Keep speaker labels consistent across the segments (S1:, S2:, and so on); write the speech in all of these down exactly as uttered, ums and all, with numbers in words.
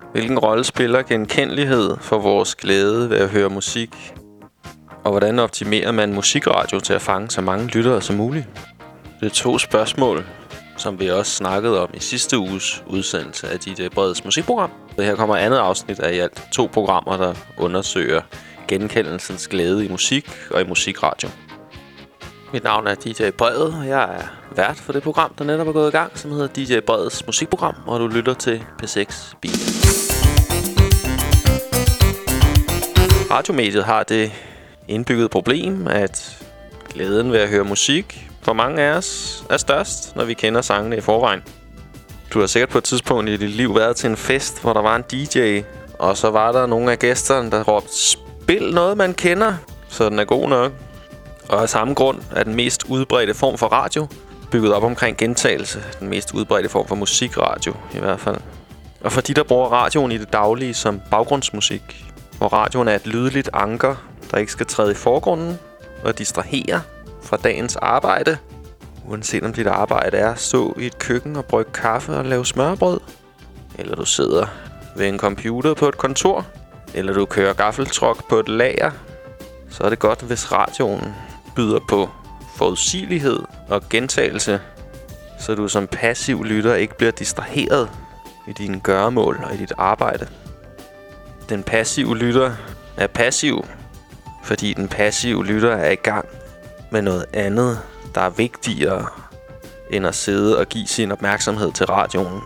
S1: Hvilken rolle spiller genkendelighed for vores glæde ved at høre musik? Og hvordan optimerer man musikradio til at fange så mange lyttere som muligt? Det er to spørgsmål, som vi også snakkede om i sidste uges udsendelse af D J Breds musikprogram. Så her kommer andet afsnit af i alt to programmer, der undersøger genkendelsens glæde i musik og i musikradio. Mit navn er D J Bred, og jeg er vært for det program, der netop er gået i gang, som hedder D J Breds musikprogram, og du lytter til P seks Beat. Radiomediet har det indbyggede problem, at glæden ved at høre musik for mange af os er størst, når vi kender sangene i forvejen. Du har sikkert på et tidspunkt i dit liv været til en fest, hvor der var en D J, og så var der nogle af gæsterne, der råbte, spil noget man kender, så den er god nok. Og af samme grund er den mest udbredte form for radio bygget op omkring gentagelse. Den mest udbredte form for musikradio i hvert fald. Og for de, der bruger radioen i det daglige som baggrundsmusik, hvor radioen er et lydligt anker, der ikke skal træde i forgrunden og distrahere fra dagens arbejde, uanset om dit arbejde er at stå i et køkken og brygge kaffe og lave smørbrød, eller du sidder ved en computer på et kontor, eller du kører gaffeltruck på et lager, så er det godt, hvis radioen byder på forudsigelighed og gentagelse, så du som passiv lytter ikke bliver distraheret i dine gøremål og i dit arbejde. Den passive lytter er passiv, fordi den passive lytter er i gang med noget andet, der er vigtigere end at sidde og give sin opmærksomhed til radioen.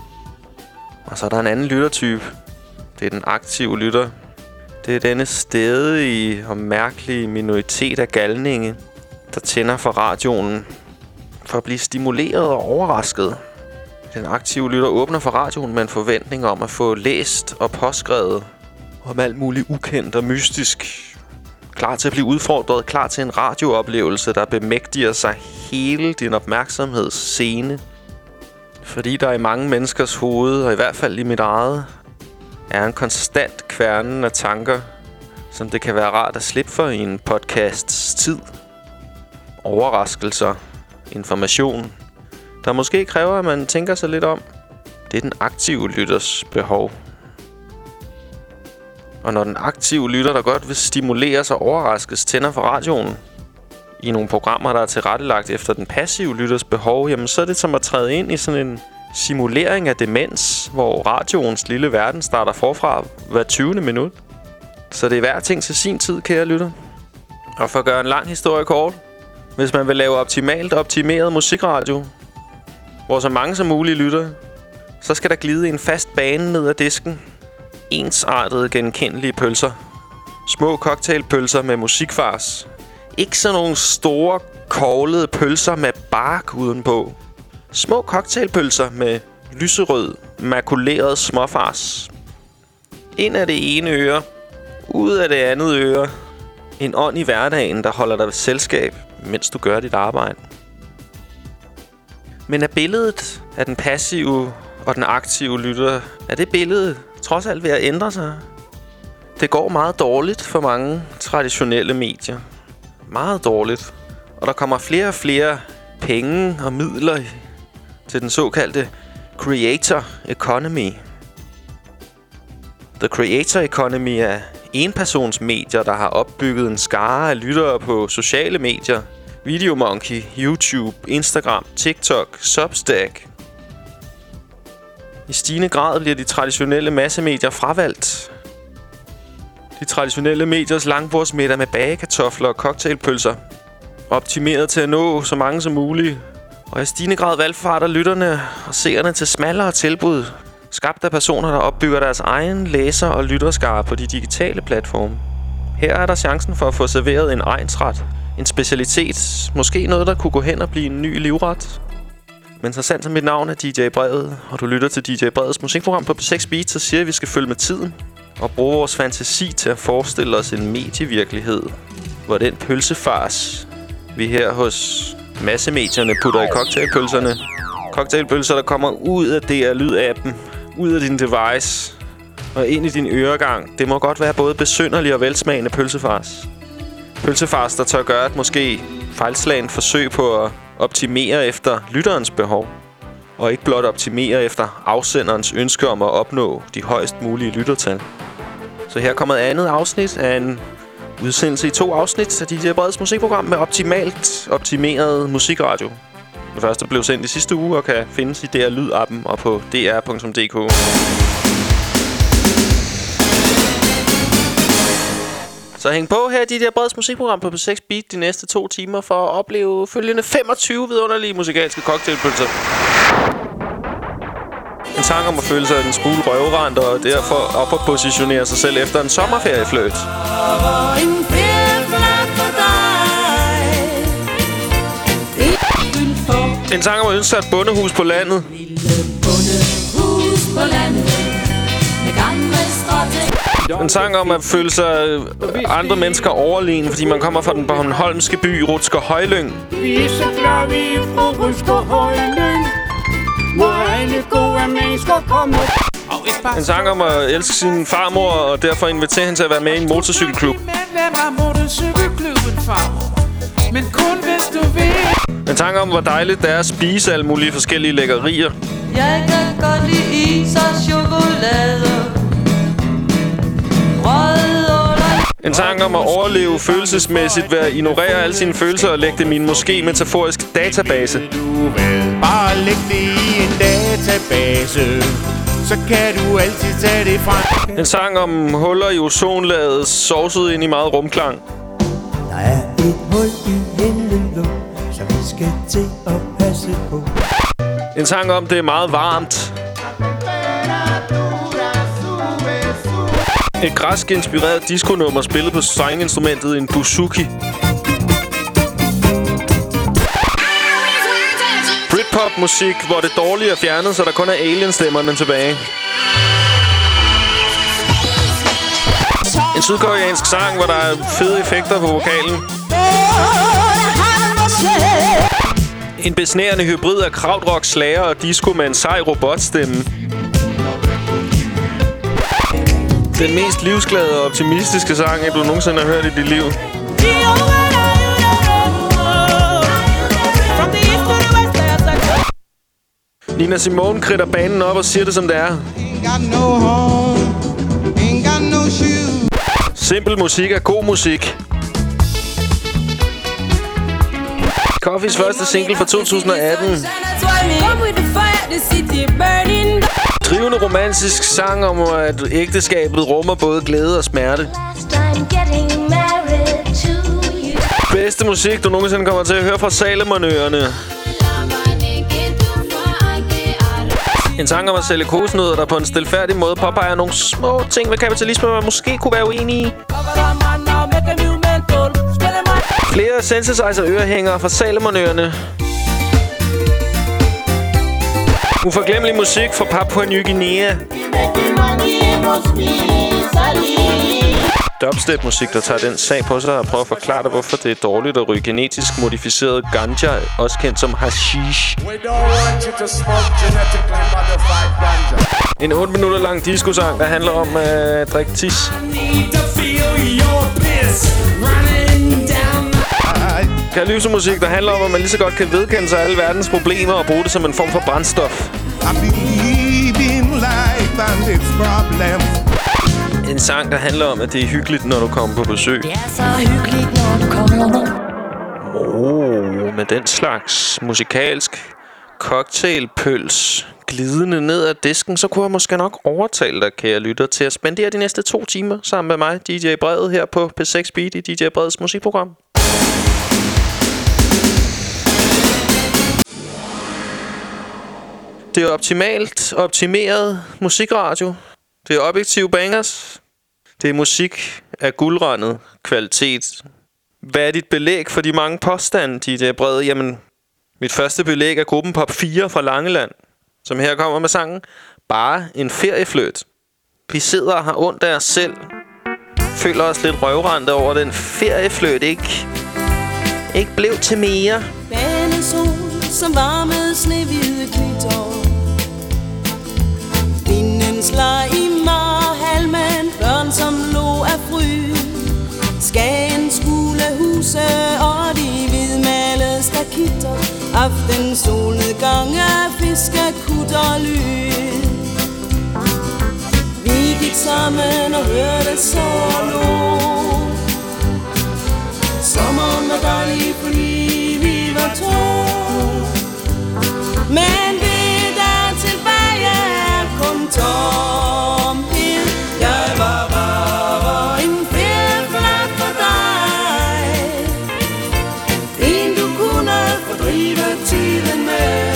S1: Og så er der en anden lyttertype. Det er den aktive lytter. Det er denne stædige og mærkelige minoritet af galninge, der tænder for radioen for at blive stimuleret og overrasket. Den aktive lytter åbner for radioen med en forventning om at få læst og påskrevet om alt muligt ukendt og mystisk. Klar til at blive udfordret, klar til en radiooplevelse, der bemægtiger sig hele din opmærksomhedsscene. Fordi der i mange menneskers hoved, og i hvert fald i mit eget, er en konstant kværnen af tanker, som det kan være rart at slippe for i en podcasts tid. Overraskelser, information, der måske kræver, at man tænker sig lidt om. Det er den aktive lytters behov. Og når den aktive lytter, der godt vil stimuleres og overraskes, tænder for radioen i nogle programmer, der er tilrettelagt efter den passive lytters behov, jamen så er det som at træde ind i sådan en simulering af demens, hvor radioens lille verden starter forfra hver tyvende minut. Så det er hver ting til sin tid, kære lytter. Og for at gøre en lang historie kort, hvis man vil lave optimalt optimeret musikradio, hvor så mange som muligt lytter, så skal der glide en fast bane ned ad disken. Ensartede, genkendelige pølser. Små cocktailpølser med musikfars. Ikke sådan nogle store, koglede pølser med bark udenpå. Små cocktailpølser med lyserød, makuleret småfars. Ind af det ene øre, ud af det andet øre. En ånd i hverdagen, der holder dig ved selskab, mens du gør dit arbejde. Men er billedet af den passive og den aktive lytter, er det billede trods alt ved at ændre sig? Det går meget dårligt for mange traditionelle medier. Meget dårligt. Og der kommer flere og flere penge og midler til den såkaldte creator economy. The creator economy er enpersons medier, der har opbygget en skare af lyttere på sociale medier. Videomonkey, YouTube, Instagram, TikTok, Substack. I stigende grad bliver de traditionelle massemedier fravalgt. De traditionelle mediers langbordsmiddag med bagekartofler og cocktailpølser. Optimeret til at nå så mange som muligt. Og i stigende grad valgfarter lytterne og seerne til smallere tilbud. Skabt af personer, der opbygger deres egen læser- og lytterskare på de digitale platforme. Her er der chancen for at få serveret en egnsret. En specialitet. Måske noget, der kunne gå hen og blive en ny livret. Men så sandt som mit navn er D J Brevet, og du lytter til D J Breds musikprogram på P seks Beat, så siger jeg, at vi skal følge med tiden og bruge vores fantasi til at forestille os en medievirkelighed, hvor den pølsefars, vi her hos massemedierne putter i cocktailpølserne, cocktailpølser, der kommer ud af D R-lydappen, ud af din device og ind i din øregang, det må godt være både besynderlig og velsmagende pølsefars. Pølsefars, der tør gøre et måske fejlslagent forsøg på at optimere efter lytterens behov. og ikke blot optimere efter afsenderens ønske om at opnå de højst mulige lyttertal. Så her kommer et andet afsnit af en udsendelse i to afsnit af D J Breds musikprogram med optimalt optimeret musikradio. Den første blev sendt i sidste uge og kan findes i D R Lyd-appen og på d r punktum d k. Så hæng på her i D J Breds musikprogram på P seks Beat de næste to timer for at opleve følgende femogtyve vidunderlige musikalske cocktailpølser. En sang om at føle sig en smule røvrand og derfor op at positionere sig selv efter en sommerferiefløjt. En sang om at ønske sig et bondehus på landet. En sang om at føle sig andre mennesker overlegen, fordi man kommer fra den bornholmske by Rutsker Højlyng.
S2: Vi er så glade, vi er fra Rutsker Højlyng, hvor alle gode mennesker kommer.
S1: En sang om at elske sin farmor og derfor invitere hende til at være med i en motorcykelklub.
S2: Men kun hvis du vil.
S1: En tanke om, hvor dejligt det er at spise alle mulige forskellige lækkerier.
S3: Jeg kan godt lide is og chokolade. Rød og
S1: en tanke om at overleve følelsesmæssigt ved at ignorere alle sine følelser og lægge dem i en måske metaforisk database.
S4: Du vil bare lægge det i en database, så kan du altid tage det fra.
S1: En sang om huller i ozonlaget sovset ind i meget rumklang.
S5: Der er et hul i himlen blå, som vi skal til at passe på.
S1: En sang om, det er meget varmt. Et græsk-inspireret disco-nummer spillet på strengeinstrumentet en bouzouki. Britpop-musik, hvor det dårlige er fjernet, så der kun er alien-stemmerne tilbage. En sydkoreansk sang, hvor der er fede effekter på vokalen. En besnærende hybrid af krautrock, slager og disco med en sej robotstemme. Den mest livsglade og optimistiske sang, du nogensinde har hørt i dit liv. Nina Simone kridter banen op og siger det, som det er. Simpel musik er god musik. Coffees første single fra to tusind og atten. Drivende romantisk sang om, at ægteskabet rummer både glæde og smerte. Bedste musik, du nogensinde kommer til at høre fra Salomonøerne. En sang om at sælge kosenødder, der på en stilfærdig måde påpeger nogle små ting ved kapitalisme, man måske kunne være uenig i. Flere synthesizer-ørehængere fra Salomonøerne. Uforglemmelig musik fra Papua Ny Guinea. Dubstep-musik, der tager den sag på sig og prøver at forklare dig, hvorfor det er dårligt at ryge genetisk modificeret ganja, også kendt som hashish. En otte minutter lang disco-sang, der handler om at drikke tis. Kalypso-musik, der handler om, at man lige så godt kan vedkende sig alle verdens problemer og bruge det som en form for brændstof. En sang, der handler om, at det er hyggeligt, når du kommer på besøg.
S3: det er så hyggeligt, når du kommer.
S1: Oh, med den slags musikalsk cocktailpøls glidende ned ad disken, så kunne jeg måske nok overtale dig, kære lytter, til at spendere de næste to timer sammen med mig, D J Bred, her på P seks Beat i D J Breds musikprogram. Det er optimalt optimeret musikradio. Det er objektive bangers. Det er musik af guldrandet kvalitet. Hvad er dit belæg for de mange påstande, D J Brede? Jamen, mit første belæg er gruppen Pop fire fra Langeland, som her kommer med sangen Bare en feriefløjt. Vi sidder og har ondt af os selv. Føler os lidt røvrende over den feriefløjt, ikke? Ikke blev til mere.
S3: Banesol, som varmede snehvide glitter. Vindens leg i marhalmen, børn som lå af fry. Skagens gule huse og de hvidmalede stakitter. Aften solnedgang af fiskerkutterlyd. Vi gik sammen og hørte solo. Sommeren var dejlig, fordi vi var to. Men det der tilbage er kun tomhed. Jeg var bare en færdflat for dig. En du kunne fordrive tiden med.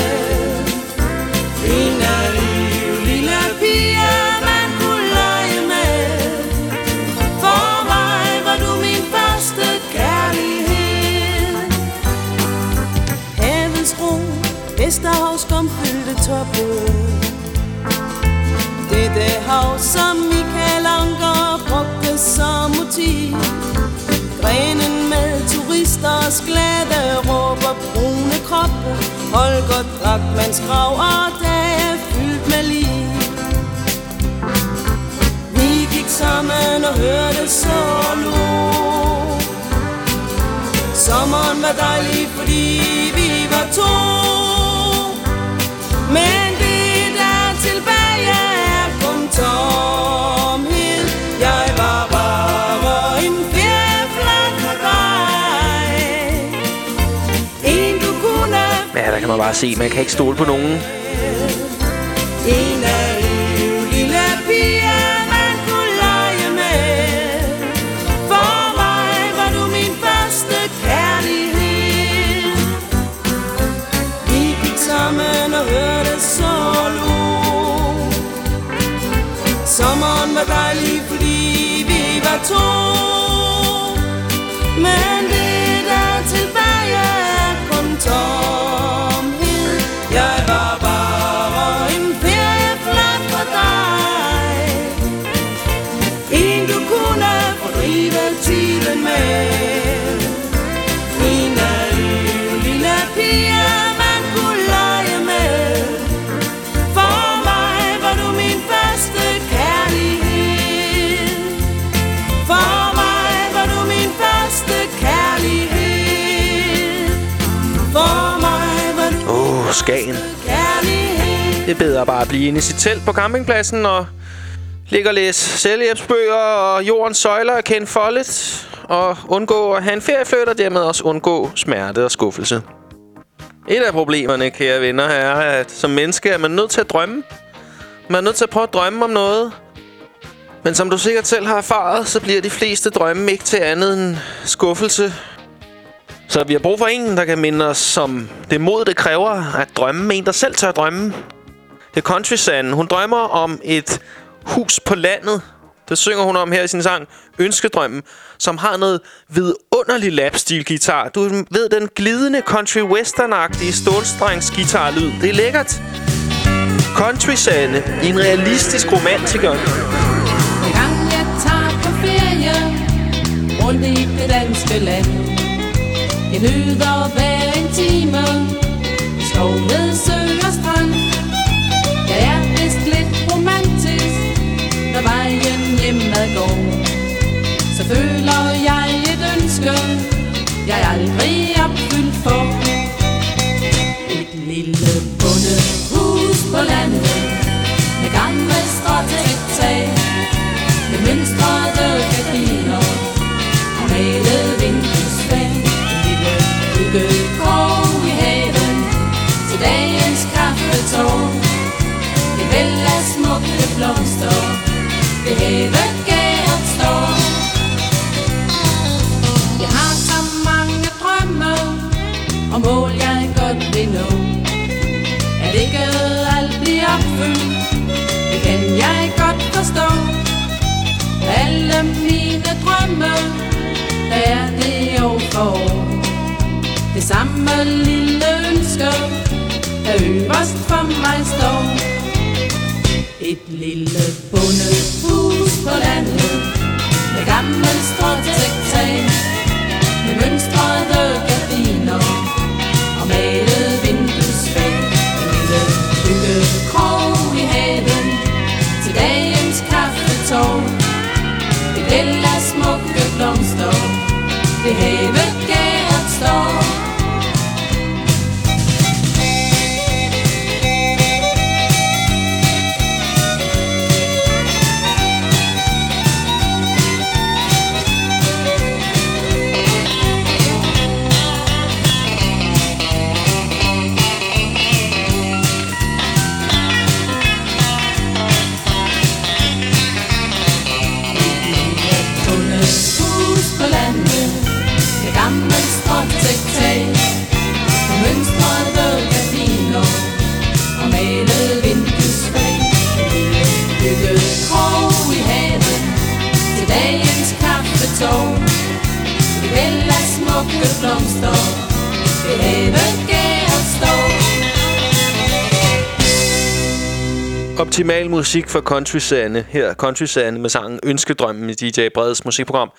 S3: En naiv lille pige man kunne lege med. For mig var du min første kærlighed. Havens ro, Vesterhavs skumfyldte toppe. Dette hav, som Michael Anker brugte som motiv. Grenen med turisters glade råb og brune kroppe. Holger Drachmanns grav og dage fyldt med liv. Vi gik sammen og hørte solo. Sommeren var dejlig, fordi vi var to. Men det der tilbage er kun tomhed. Jeg var bare en fjerflat for dig. En du kunne.
S1: Ja, der kan man bare se, man kan ikke stole på nogen.
S3: En naiv lille pige man kunne lege med. For mig var du min første kærlighed. Vi gik sammen og hørte solo. Sommeren var dejlig, fordi vi var to. Men det der tilbage er kun tomhed. Jeg var bare en ferieflat for dig. En du kunne fordrive tiden med. En naiv lille pige man kunne lege med. For mig var du min første kærlighed. For mig var du min første kærlighed. For mig var du
S1: Åh, oh, Skagen.
S3: kærlighed.
S1: Det er bedre bare at blive inde i sit telt på campingpladsen og ligge og læse selvhjælpsbøger og jordens søjler af Ken Follett. Og undgå at have en ferieflirt og dermed også undgå smerte og skuffelse. Et af problemerne, kære venner, er, at som menneske er man nødt til at drømme. Man er nødt til at prøve at drømme om noget. Men som du sikkert selv har erfaret, så bliver de fleste drømme ikke til andet end skuffelse. Så vi har brug for en, der kan minde os om det mod, det kræver at drømme. En, der selv tør drømme. Det er Country Sand. Hun drømmer om et hus på landet. Det synger hun om her i sin sang Ønskedrømmen, som har noget vidunderlig lapstil-guitar. Du ved, den glidende country western-agtige stålstrengsguitarlyd. Det er lækkert. Country Sand i en realistisk romantiker.
S6: Hver gang jeg tager på ferie rundt i det danske land, jeg nyder hver en time skov ved sø og strand. Jeg er vist lidt romantisk, når vejen hjemad går. Så føler jeg et ønske, jeg aldrig opfyldt for. Et lille bondehus på landet med gamle stråtægtag, med mønstrede gardiner og malet vinduesfag. En lille hyggekrog i haven til dagens kaffetår. Et væld af smukke blomster ved havegæret står. Jeg har så mange drømme og mål jeg godt vil nå. At ikke alt bliver opfyldt, det kan jeg godt forstå. Alle mine drømme, der er det år for år. Det samme lille ønske, der øverst for mig står. Et lille bondehus på landet med gammel stråtægtag, med mønstrede gardiner og malet vinduesfag. En lille hyggekrog i haven til dagens kaffetår. Et væld af smukke blomster ved havegæret står. Bygge en krog i haven til dagens kaffetog. Vi hælder smukke blomster ved havegæret står.
S1: Optimal musik for Countrysande. Her Countrysande med sangen Ønskedrømmen i D J Breds musikprogram.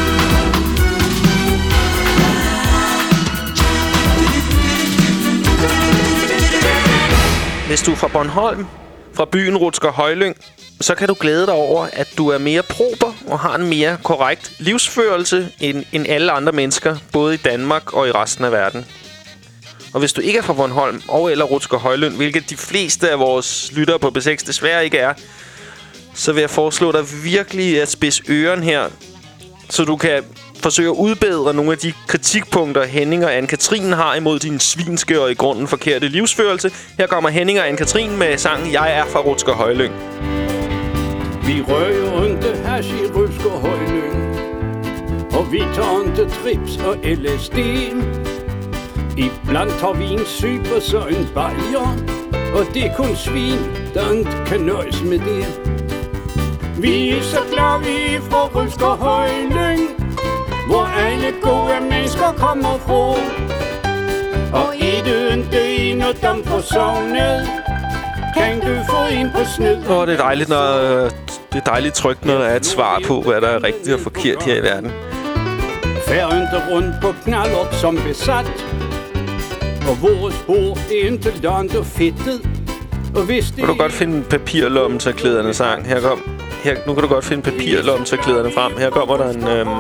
S1: Hvis du er fra Bornholm, fra byen Rutsker Højlyng, så kan du glæde dig over, at du er mere prober og har en mere korrekt livsførelse end, end alle andre mennesker, både i Danmark og i resten af verden. Og hvis du ikke er fra Bornholm og eller Rutsker Højlyng, hvilket de fleste af vores lyttere på B seks desværre ikke er, så vil jeg foreslå dig virkelig at spidse øren her, så du kan forsøge at udbedre nogle af de kritikpunkter, Henning og Anne-Katrin har imod din svinske og i grunden forkerte livsførelse. Her kommer Henning og Anne-Katrin med sangen Jeg er fra Rutsker Højlyng.
S2: Vi rører ikke hash i Rutsker Højlyng, og vi tager ikke trips og L S D. Iblandt har vi en super så en bajer, og det er kun svin, der ikke kan nøjes med det. Vi er så glade, vi er fra Rutsker Højlyng, hvor alle gode mennesker kommer fra. Og er du ikke en af dem fra sognet, kan du få en på sned.
S1: Åh, det er dejligt, når, det er dejligt trygt, når der er et svar på, hvad der er rigtigt og forkert her i verden.
S2: Fær ikke rundt på knallert som besat, og vores hår er ikke langt og fedtet. Og hvis det
S1: kan du godt finde papirlommetørklæderne sang. Her kom. Her, nu kan du godt finde papirlommetørklæderne frem. Her kommer der en øhm,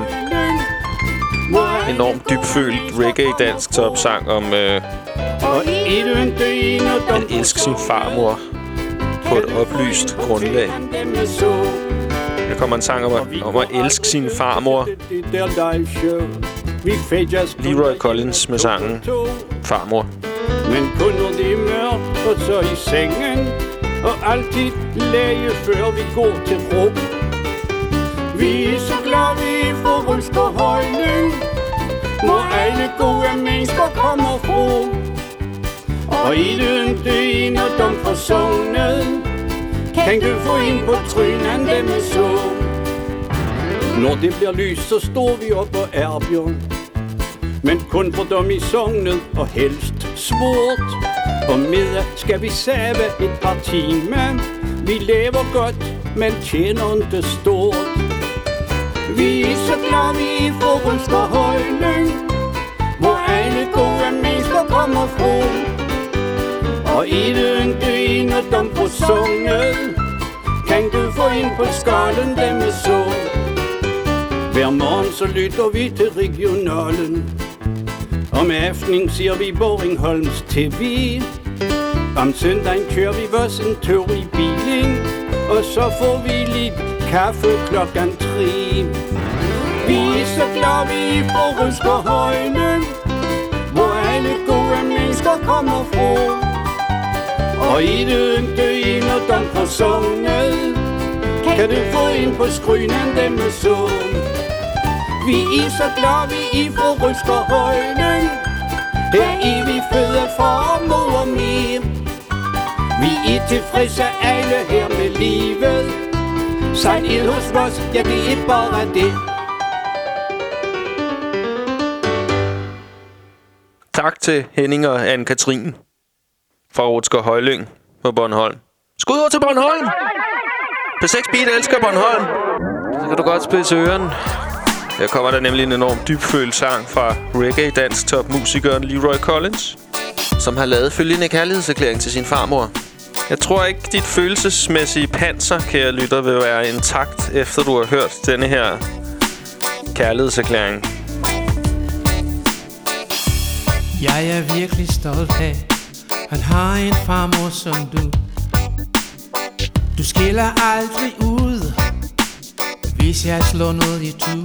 S1: enormt dybfølt reggae-dansk topsang om øh, at elske sin farmor på et oplyst grundlag. Her kommer en sang om at, om at elske sin farmor. Leroy Collins med sangen Farmor.
S2: Men kun når det er mørkt og så i sengen, og altid læge før vi går til ro. Vi er så glade, vi får Rutsker Højlyng, hvor alle gode mennesker kommer fra. Og i den døgn og dem fra sognet, kan du få ind på trynen dem med så. Når det bliver lys, så står vi op og erbjørn, men kun for dem i sognet og helst svort. Og middag skal vi save et par timer. Vi lever godt, men tjener ikke stort. Vi er så glade, vi er fra Rutsker Højlyng, hvor alle gode mennesker kommer fra. Og i den døgn og dem på sognet, kan du få ind på skallen dem med så. Hver morgen så lytter vi til regionalen. Om aftenen ser vi Bornholms T V. Om søndagen kører vi vores en tur i bilen, og så får vi lidt kaffe klokken tre. Vi er så glade, vi er fra Rutsker Højlyng, hvor alle gode mennesker kommer fra. Og i den døgn og dem fra sognet, kan du få ind på skrynen dem med så. Vi er så glade, vi er fra Rutsker Højlyng, her er vi fødder for mor og mig. Vi er tilfredse alle her med livet. Sejt ild hos os, ja det er bare det.
S1: Tak til Henning og Anne-Katrin fra Rutsker Højlyng på Bornholm. Skud over til Bornholm! P seks Beat elsker Bornholm. Så kan du godt spidse øren. Her kommer der nemlig en enormt dybfølt sang fra reggae-dansk topmusikeren Leroy Collins, som har lavet følgende kærlighedserklæring til sin farmor. Jeg tror ikke, dit følelsesmæssige panser, kære lytter, vil være intakt, efter du har hørt denne her kærlighedserklæring.
S7: Jeg er virkelig stolt af, at har en farmor som du. Du skiller aldrig ud, hvis jeg slår noget i tu.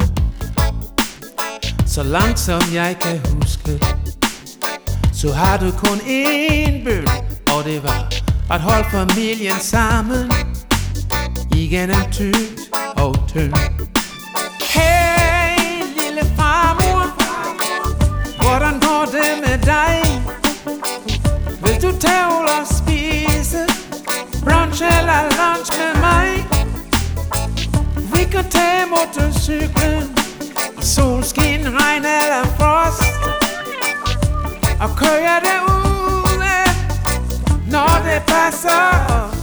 S7: Så langt som jeg kan huske, så har du kun én bøn, og det var at holde familien sammen igennem tykt og tynd. Hey lille farmor, hvordan går det med dig? Vil du tage og spise brunch eller lunch med mig? motorcyklen i solskin, regn eller frost, og kører derude, når det passer os.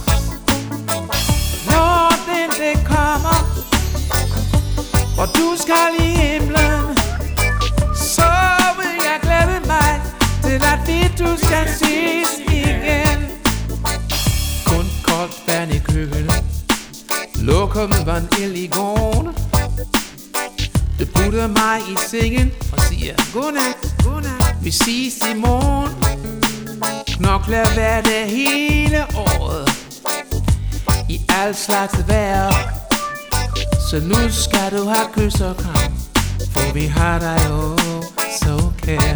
S7: Når den det kommer, hvor du skal i himlen, så vil jeg glæde mig til at vi du skal ses igen. Kun koldt vand i køkkenet, lokummet var en ild i gården. Du putter mig i sengen og siger godnat, godnat, vi ses i morgen. Knokler hver dag hele året, i al slags vejr. Så nu skal du have kys og kram, for vi har dig jo så kær.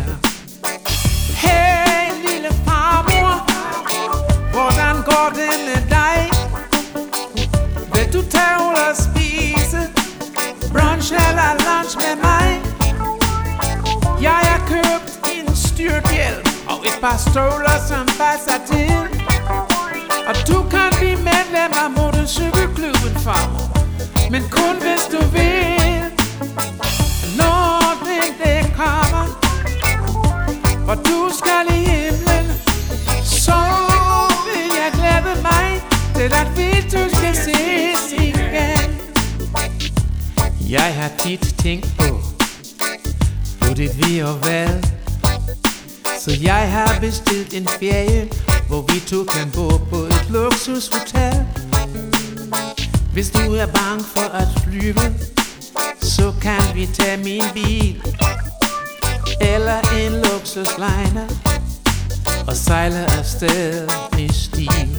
S7: Hey lille farmor, hvordan går det med dig? Vil du tage ud og spise brunch eller lunch med mig? Jeg har købt en styrthjelm og et par støvler som passer til, og du kan blive medlem af motorcykelklubben, farmor, men kun hvis du vil. Når den det kommer, hvor du skal i himlen, så vil jeg glæde mig til at vi du skal ses igen. Jeg har tit tænkt på, på dit vi og vel, så jeg har bestilt en ferie, hvor vi to kan bo på et luksushotel. Hvis du er bange for at flyve, så kan vi tage min bil eller en luksusliner og sejle afsted med stil.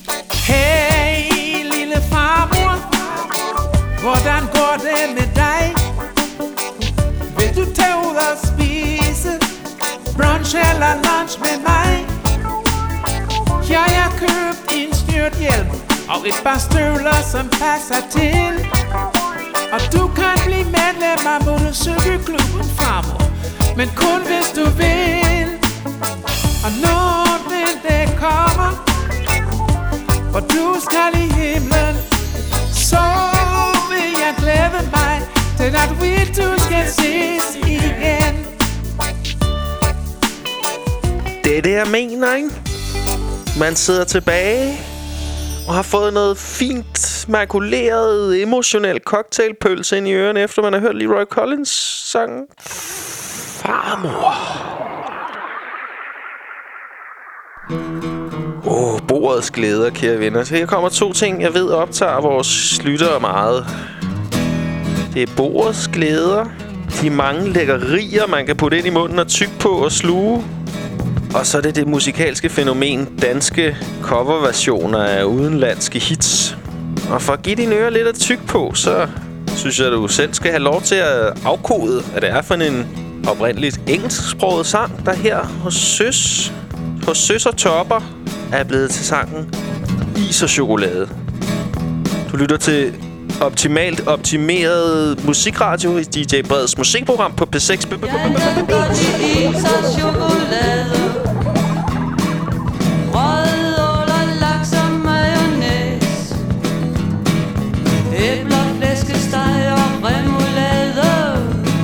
S7: Hey lille farmor, hvordan går det med dig? Vil du tage ud og spise brunch eller lunch med mig? Jeg har købt en styrthjelm og et par støvler som passer til, og du kan blive medlem af motorcykelklubben, farmor, men kun hvis du vil. Og når den det kommer, hvor du skal i himlen, så vil jeg glæde mig til at vi du skal ses igen.
S1: Det er det, jeg mener, ikke? Man sidder tilbage og har fået noget fint, makuleret, emotionel cocktailpølse ind i ørerne, efter man har hørt Leroy Collins sang Farmor. Åh, oh, bordets glæder, kære venner. Så her kommer to ting, jeg ved optager vores lyttere meget. Det er bordets glæder, de mange lækkerier, man kan putte ind i munden og tygge på og sluge. Og så er det det musikalske fænomen, danske coverversioner af udenlandske hits. Og for at give dine ører lidt at tygge på, så synes jeg, at du selv skal have lov til at afkode, hvad det er for en oprindeligt engelsksproget sang, der her hos Søs, hos Søs og Topper er blevet til sangen Is og Chokolade. Du lytter til optimalt optimeret musikradio i D J Breds musikprogram på P seks.
S6: Jeg kan godt lide is og chokolade, rødåler, laks og mayonnaise, æbler, flæskesteg og remoulade.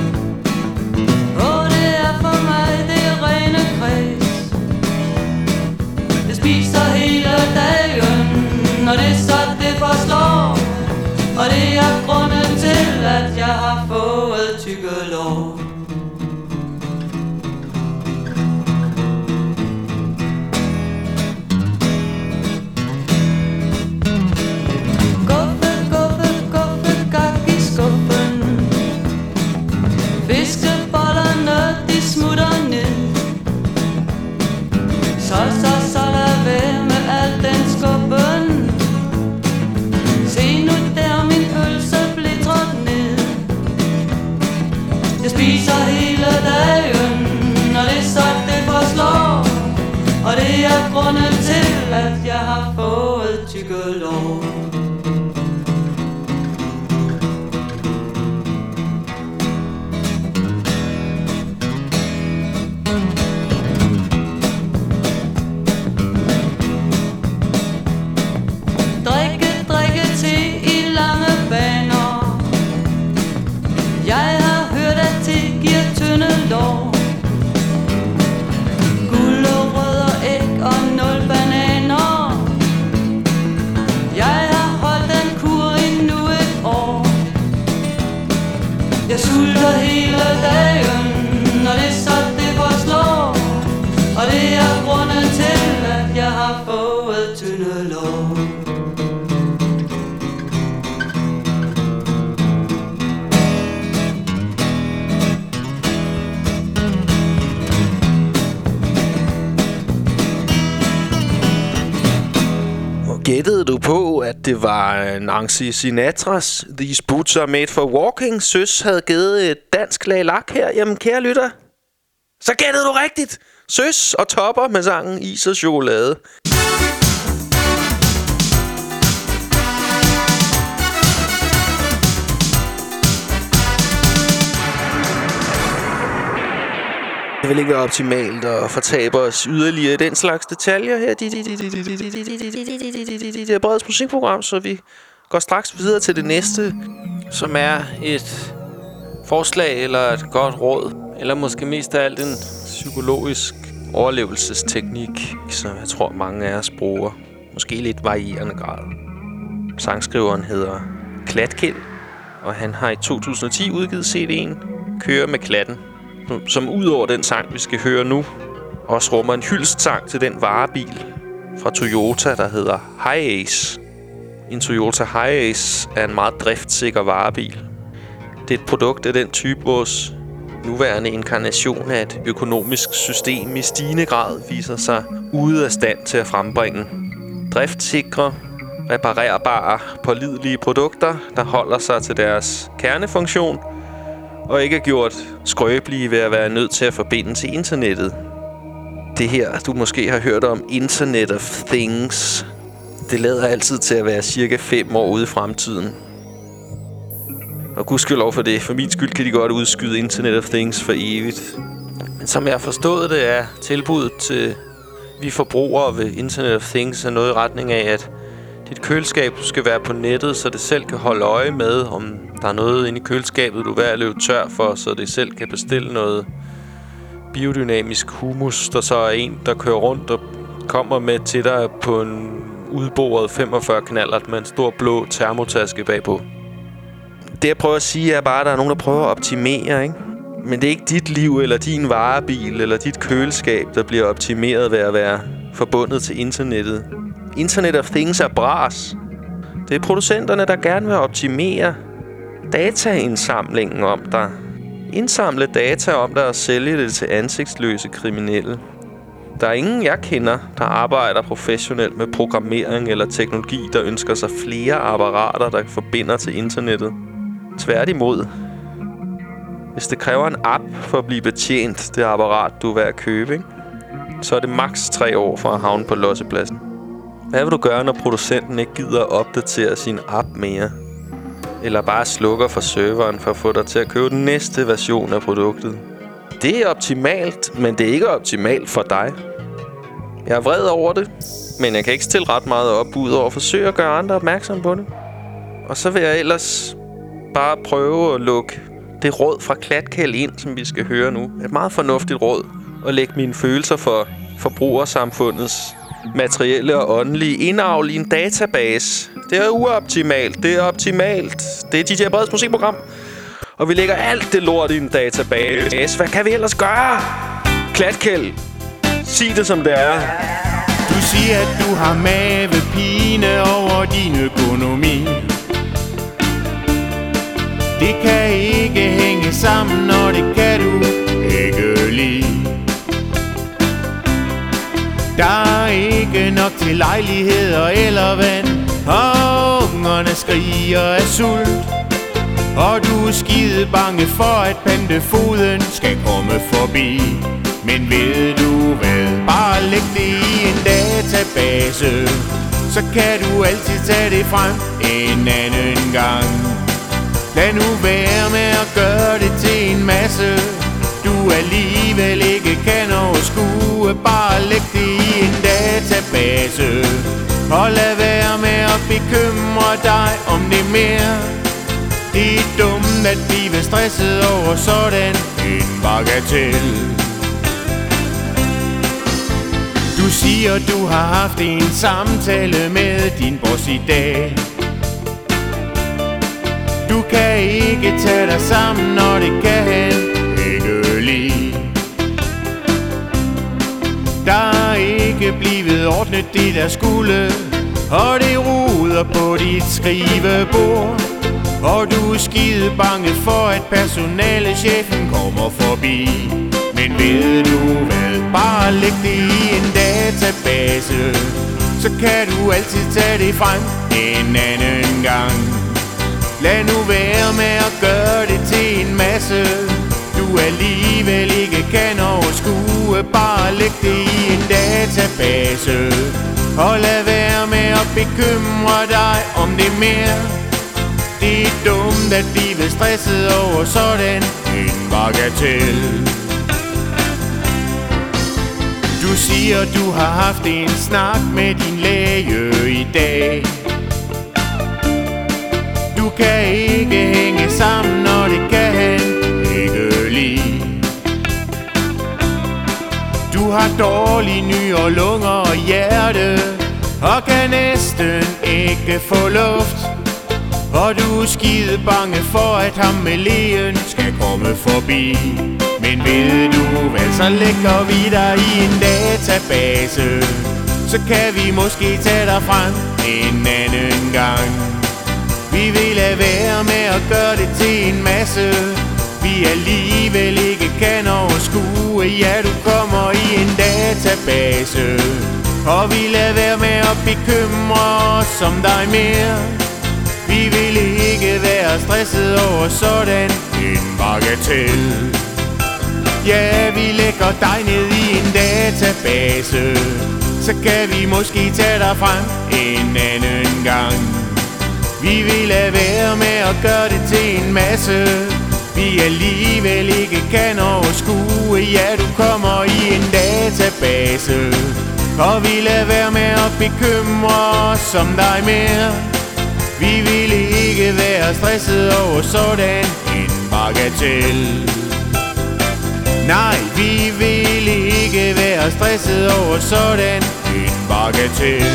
S6: Åh, det er for mig det rene kræs. Jeg spiser hele dagen, og det er så det forslår. Og det er grunden til, at jeg har fået tykkelår. Guffe, guffe, guffe, gak i skuffen. Fiskebollerne, de smutter ned. Så, så, så lad være med al den skuffen. Se nu der, min pølse blev trådt ned. Jeg spiser hele dagen, og det er så det forslår. Og det er grunden til, at jeg har fået tykkelår. Drikke, drikke te i lange baner. Jeg sulter hele dagen, når det så det forslår. Og det er grunden til, at jeg har fået tynde lår.
S1: Gættede du på, at det var Nancy Sinatras These Boots Are Made For Walking, Søs havde givet et dansk lag lak her? Jamen, kære lytter, så gættede du rigtigt. Søs og Topper med sangen Is og Chokolade. Det vil ikke være optimalt at fortabe os yderligere den slags detaljer her. Det er Breds musikprogram, så vi går straks videre til det næste, som er et forslag eller et godt råd, eller måske mest af alt en psykologisk overlevelsesteknik, som jeg tror mange af os bruger, måske i lidt varierende grad. Sangskriveren hedder Klatkind, og han har i to tusind og ti udgivet C D'en Køre med Klatten, som udover den sang, vi skal høre nu, også rummer en hyldestsang til den varebil fra Toyota, der hedder Hiace. En Toyota Hiace er en meget driftsikker varebil. Det er et produkt af den type, vores nuværende inkarnation af et økonomisk system i stigende grad viser sig ude af stand til at frembringe. Driftsikre, reparerbare, pålidelige produkter, der holder sig til deres kernefunktion, og ikke er gjort skrøbelige ved at være nødt til at forbinde til internettet. Det her, du måske har hørt om Internet of Things, det lader altid til at være cirka fem år ude i fremtiden. Og gudskelov for det. For min skyld kan de godt udskyde Internet of Things for evigt. Men som jeg har forstået det, er tilbuddet til vi forbrugere ved Internet of Things er noget i retning af, at dit køleskab skal være på nettet, så det selv kan holde øje med, om der er noget inde i køleskabet, du er ved at løbe tør for, så det selv kan bestille noget biodynamisk humus, der så er en, der kører rundt og kommer med til dig på en udboret femogfyrre knallert med en stor blå termotaske bagpå. Det jeg prøver at sige er bare, at der er nogen, der prøver at optimere, ikke? Men det er ikke dit liv eller din varebil eller dit køleskab, der bliver optimeret ved at være forbundet til internettet. Internet of Things er bras. Det er producenterne, der gerne vil optimere dataindsamlingen om dig. Indsamle data om dig og sælge det til ansigtsløse kriminelle. Der er ingen, jeg kender, der arbejder professionelt med programmering eller teknologi, der ønsker sig flere apparater, der forbinder til internettet. Tværtimod. Hvis det kræver en app for at blive betjent, det apparat, du er ved at købe, ikke? Så er det maks tre år for at havne på lossepladsen. Hvad vil du gøre, når producenten ikke gider at opdatere sin app mere? Eller bare slukker for serveren for at få dig til at købe den næste version af produktet? Det er optimalt, men det er ikke optimalt for dig. Jeg er vred over det, men jeg kan ikke stille ret meget op ud over at forsøge at gøre andre opmærksom på det. Og så vil jeg ellers bare prøve at lukke det råd fra Klatkæld ind, som vi skal høre nu. Et meget fornuftigt råd. At lægge mine følelser for forbrugersamfundets materielle og åndelige indavl i en database. Det er uoptimalt. Det er optimalt. Det er D J Breds musikprogram. Og vi lægger alt det lort i en database. Hvad kan vi ellers gøre? Klatkæld, sig det som det er.
S4: Du siger, at du har mavepine over din økonomi. Det kan ikke hænge sammen, og det kan du ikke lide. Der er ikke nok til lejligheder eller vand, og ungerne skriger af sult. Og du er skide bange for, at pantefoden skal komme forbi. Men ved du hvad, bare læg det i en database, så kan du altid tage det frem en anden gang. Lad nu være med at gøre det til en masse, du alligevel ikke kan overskue. Bare læg det i en database, og lad være med at bekymre dig om det mere. Det er dumt at blive stresset over sådan en bagatel. Du siger, du har haft en samtale med din boss i dag. Du kan ikke tage tage dig sammen, når det kan han ikke lide. Der er ikke blevet ordnet det der skulle, og det ruder på dit skrivebord. Og du er skide bange for, at personalechefen kommer forbi. Men ved du hvad, bare læg det i en database, så kan du altid tage det frem en anden gang. Lad nu være med at gøre det til en masse, du alligevel ikke kan overskue. Bare læg det i en database, og lad være med at bekymre dig om det mere. Det er dumt at blive stresset over sådan en bagatel. Du siger du har haft en snak med din læge i dag. Du kan ikke hænge sammen, når det kan han ikke lide. Du har dårlige nyrer, lunger og hjerte, og kan næsten ikke få luft. Og du er skide bange for, at ham med lægen skal komme forbi. Men ved du hvad, så lægger vi dig i en database, så kan vi måske tage dig frem en anden gang. Vi vil lade være med at gøre det til en masse, vi alligevel ikke kan overskue. Ja, du kommer i en database, og vi lader være med at bekymre os om dig mere. Vi vil ikke være stresset over sådan en bagatel. Ja, vi lægger dig ned i en database, så kan vi måske tage dig frem en anden gang. Vi vil lade være med at gøre det til en masse, vi alligevel ikke kan overskue. Ja, du kommer i en database, og vi lader være med at bekymre os om dig mere. Vi vil ikke være stresset over sådan en bagatel. Nej, vi vil ikke være stresset over sådan en bagatel.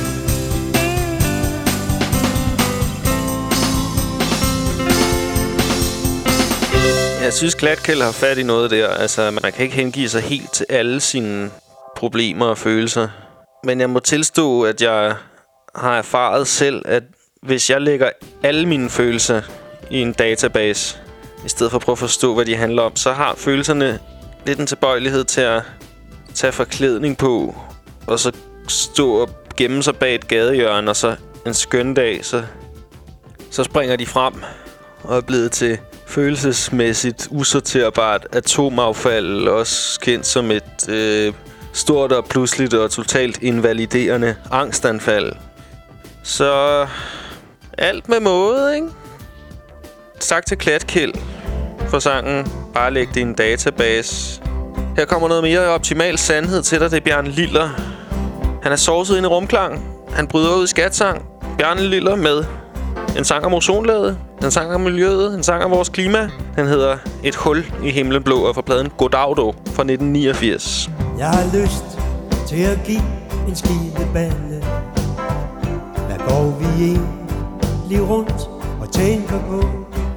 S1: Jeg synes, Glatkjeld har fat i noget der. Altså, man kan ikke hengive sig helt til alle sine problemer og følelser. Men jeg må tilstå, at jeg har erfaret selv, at hvis jeg lægger alle mine følelser i en database, i stedet for at prøve at forstå, hvad de handler om, så har følelserne lidt en tilbøjelighed til at tage forklædning på, og så stå og gemme sig bag et gadehjørne, og så en skøn dag, så, så springer de frem og er blevet til følelsesmæssigt usorterbart atomaffald, også kendt som et øh, stort og pludseligt og totalt invaliderende angstanfald. Så alt med måde, ikke? Tak til Glatkjeld for sangen Bare læg det i en database. Her kommer noget mere optimal sandhed til dig. Det er Bjarne Liller. Han er sourcet ind i rumklang. Han bryder ud i skatsang. Bjarne Liller med en sang om ozonlaget, en sang om miljøet, en sang om vores klima. Den hedder Et hul i himlen blå og fra pladen Goddag fra nitten niogfirs.
S5: Jeg har lyst til at give en skideballe. Hvad går vi egentlig rundt og tænker på?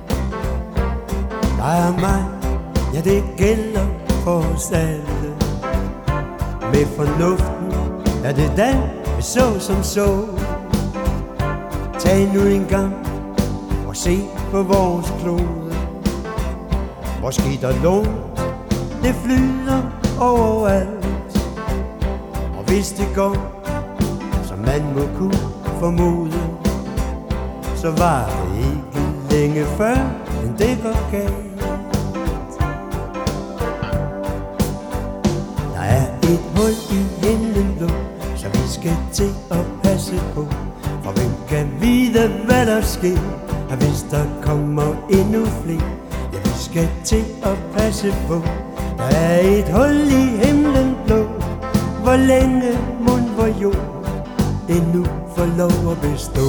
S5: Dig og mig, ja det gælder for os alle. Med fornuften er det den, vi så som så. Tag nu en gang og se på vores klode. Hvor skidt og lånt, det flyder overalt. Og hvis det går, som man må kunne formode, så var det ikke længe før, men det går galt. Der er et hul i himlen blå, så vi skal til at passe på. For hvem kan vide, hvad der sker, og hvis der kommer endnu flere? Ja, vi skal til at passe på. Der er et hul i himlen blå. Hvor længe mon vor jord endnu får lov at bestå?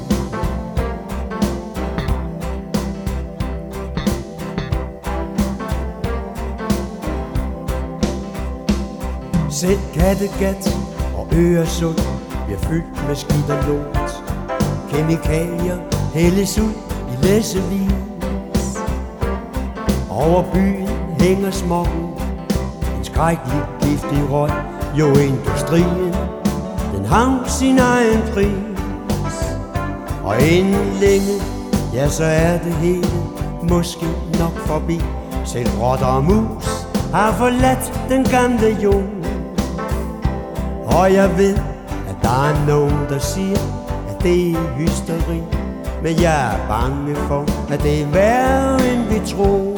S5: Selv Kattegat og Øresund bliver fyldt med skidt og lort. Kemikalier hældes ud i læssevis. Over byen hænger smokken, en skrækkelig giftig røg. Jo, industrien, den har sin egen pris. Og inden længe, ja, så er det hele måske nok forbi. Selv rotter og mus har forladt den gamle jord. Og jeg ved, at der er nogen, der siger, at det er hysteri. Men jeg er bange for, at det er værre, end vi tror.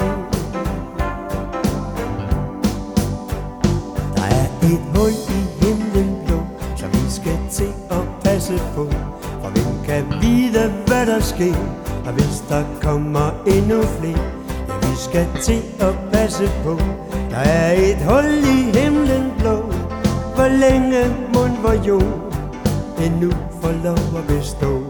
S5: Der er et hul i himlen blå, som vi skal til at passe på. For hvem kan vide, hvad der sker, og hvis der kommer endnu flere. Ja, vi skal til at passe på. Der er et hul i himlen blå, hvor længe mund vor jord endnu får lov at bestå.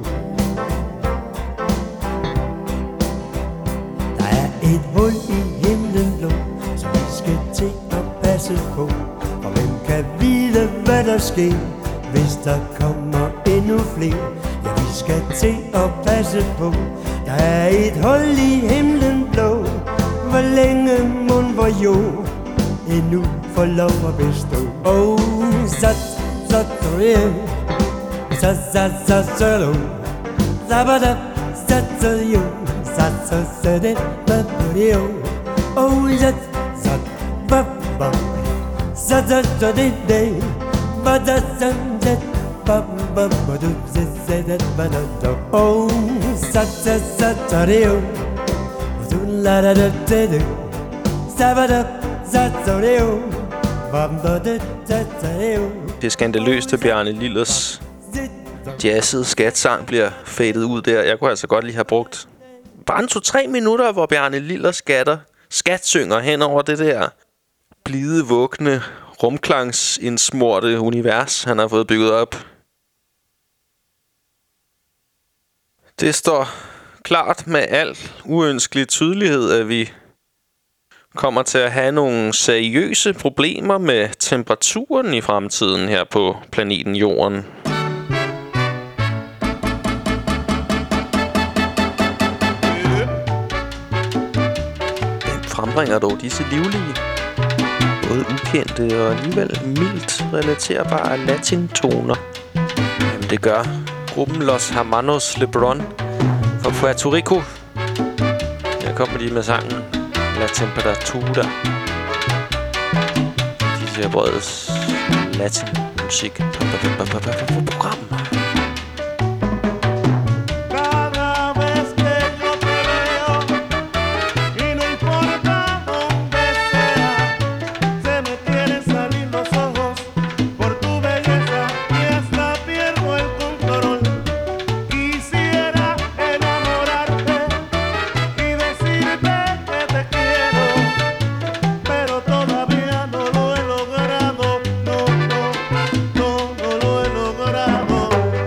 S5: Der er et hul i himlen blå, som vi skal til at passe på. For hvem kan vide, hvad der sker, hvis der kommer endnu flere. Ja, vi skal til at passe på. Der er et hul i himlen blå, hvor længe mund vor jord endnu får lov at bestå. Oh, sat, sat, sat, sat, sat, sat, sat, sabada, sat, sat, yo, sat, sat, sat, it, but yo. Oh, sat, sat, ba, ba, sat, sat, sat, it, day, but sat, sat, sat, ba, ba, ba, do, sat, sat, sat, ba, da, do. Oh, sat, sat, sat, sat, yo, do, la, da, da, da, do, sabada.
S1: Det er skandaløst, at Bjarne Lillers jazzede skatsang bliver fadet ud der. Jeg kunne altså godt lige have brugt bare en to-tre minutter, hvor Bjarne Lillers skatter skat synger hen over det der blide, vugne, rumklangsindsmorte univers, han har fået bygget op. Det står klart med al uønskelig tydelighed, at vi kommer til at have nogle seriøse problemer med temperaturen i fremtiden her på planeten Jorden. Den frembringer dog disse livlige, både ukendte og alligevel mildt relaterbare latintoner. Jamen det gør gruppen Los Hermanos Lebron fra Puerto Rico. Her kommer de med sangen La Temperatura. De ser brødets latin-musik program.
S8: No, no, no, no lo he logrado.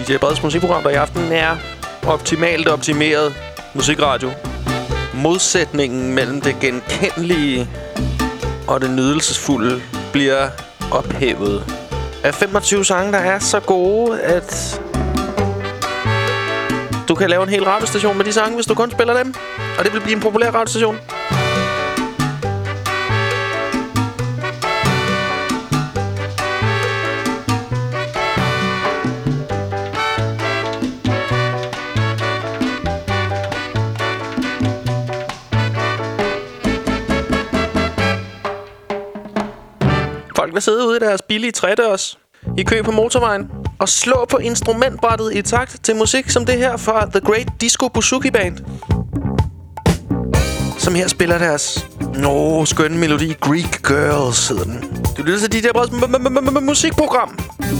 S1: D J Breds musikprogram, der i aften er optimalt optimeret musikradio. Modsætningen mellem det genkendelige og det nydelsesfulde bliver ophævet af femogtyve sange, der er så gode, at du kan lave en hel radiostation med de sange, hvis du kun spiller dem. Og det vil blive en populær radiostation. Folk vil sidde ude i deres billige tredørs i kø på motorvejen og slå på instrumentbrættet i takt til musik som det her fra The Great Disco Bouzouki Band, som her spiller deres nå skønne melodi Greek Girls hedder den. Du lytter til D J Breds musikprogram.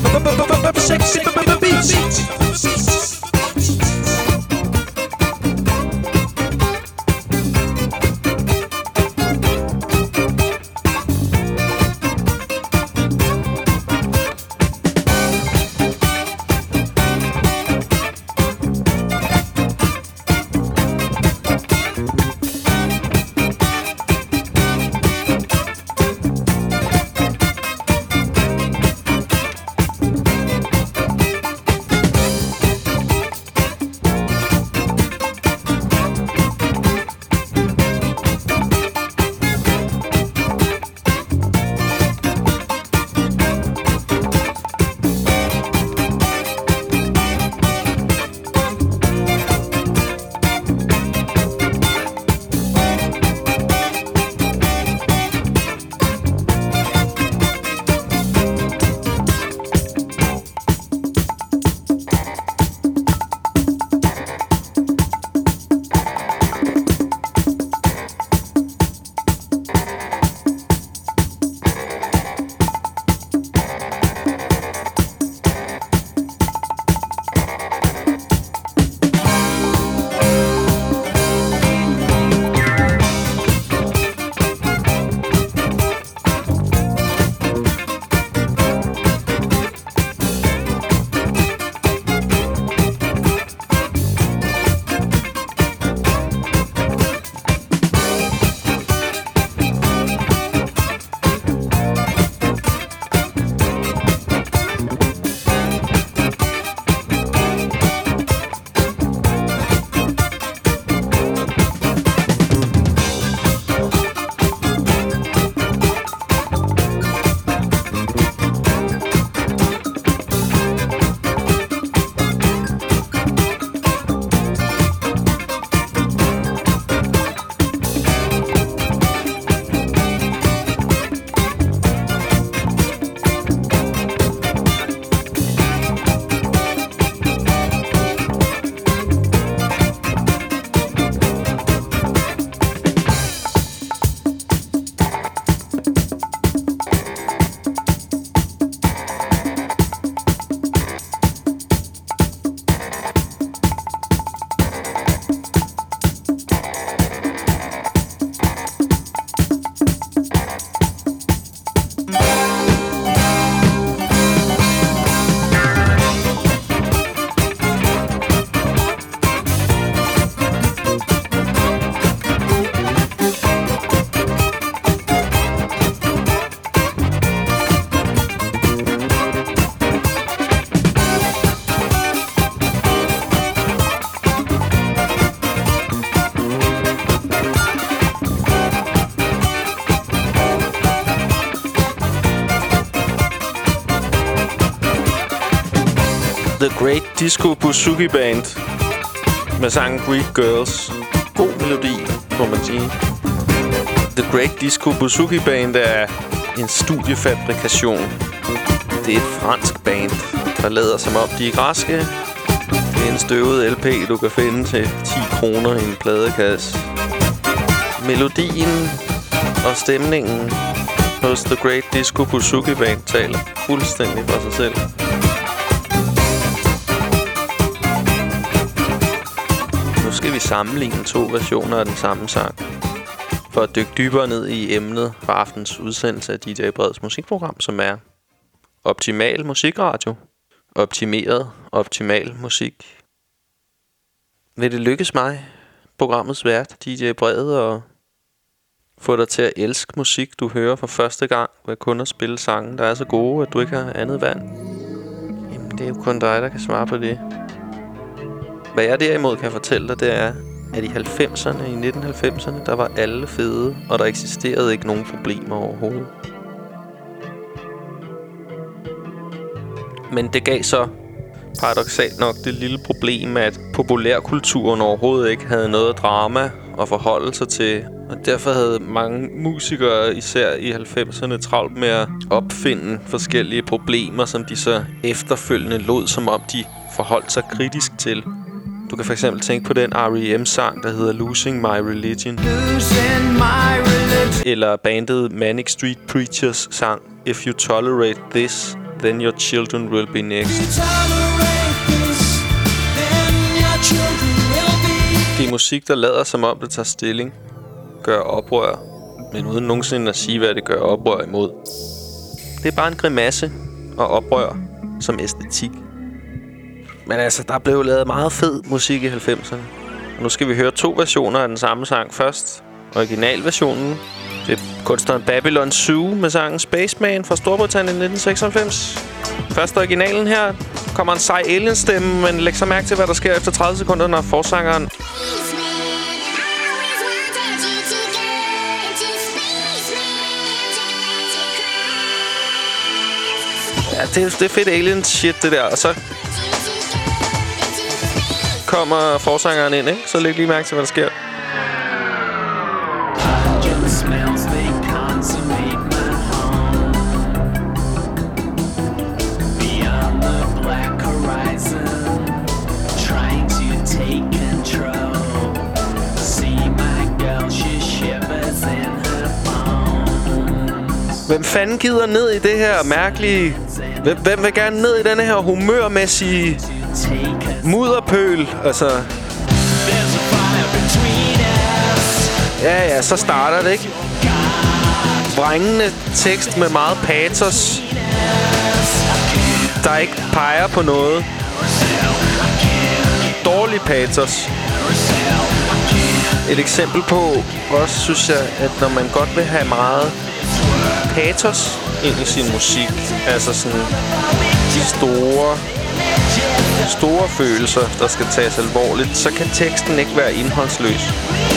S1: The Great Disco Bouzouki Band med sangen Greek Girls. God melodi, må man sige. The Great Disco Bouzouki Band er en studiefabrikation. Det er et fransk band, der lader som om de er græske. Det er en støvet L P, du kan finde til ti kroner i en pladekasse. Melodien og stemningen hos The Great Disco Bouzouki Band taler fuldstændig for sig selv. Nu skal vi sammenligne to versioner af den samme sang, for at dykke dybere ned i emnet for aftens udsendelse af D J Breds musikprogram, som er optimal musikradio. optimeret, optimal musik. Vil det lykkes mig, programmets vært, D J Brede, og få dig til at elske musik, du hører for første gang, ved kun at spille sange, der er så gode, at du ikke har andet valg? Jamen, det er jo kun dig, der kan svare på det. Hvad jeg derimod kan fortælle dig, det er, at i halvfemserne, i nitten halvfemserne, der var alle fede, og der eksisterede ikke nogen problemer overhovedet. Men det gav så paradoksalt nok det lille problem, at populærkulturen overhovedet ikke havde noget drama at forholde sig til. Og derfor havde mange musikere, især i halvfemserne, travlt med at opfinde forskellige problemer, som de så efterfølgende lod, som om de forholdt sig kritisk til. Du kan for eksempel tænke på den R E M-sang, der hedder Losing My Religion. Losing my religion. Eller bandet Manic Street Preachers sang If You Tolerate This, Then Your Children Will Be Next. Det er musik, der lader som om det tager stilling, gør oprør, men uden nogensinde at sige, hvad det gør oprør imod. Det er bare en grimasse og oprør som æstetik. Men altså, der blev lavet meget fed musik i halvfemserne. Og nu skal vi høre to versioner af den samme sang først. Originalversionen, det er kunstneren Babylon Zoo med sangen Spaceman fra Storbritannien nitten seksoghalvfems. Først originalen her, kommer en sej alien-stemme, men læg så mærke til, hvad der sker efter tredive sekunder, når forsangeren ja, det, det er fedt alien-shit, det der. Og så kommer forsangeren ind, ikke? Så læg lige mærke til, hvad der sker. Hvem fanden gider ned i det her mærkelige... Hvem, hvem vil gerne ned i denne her humørmæssige mudderpøl? Altså... Ja, ja, så starter det, ikke? Brængende tekst med meget patos, der ikke peger på noget. Dårlig patos. Et eksempel på, også synes jeg, at når man godt vil have meget patos ind i sin musik, altså sådan store, store følelser, der skal tages alvorligt, så kan teksten ikke være indholdsløs.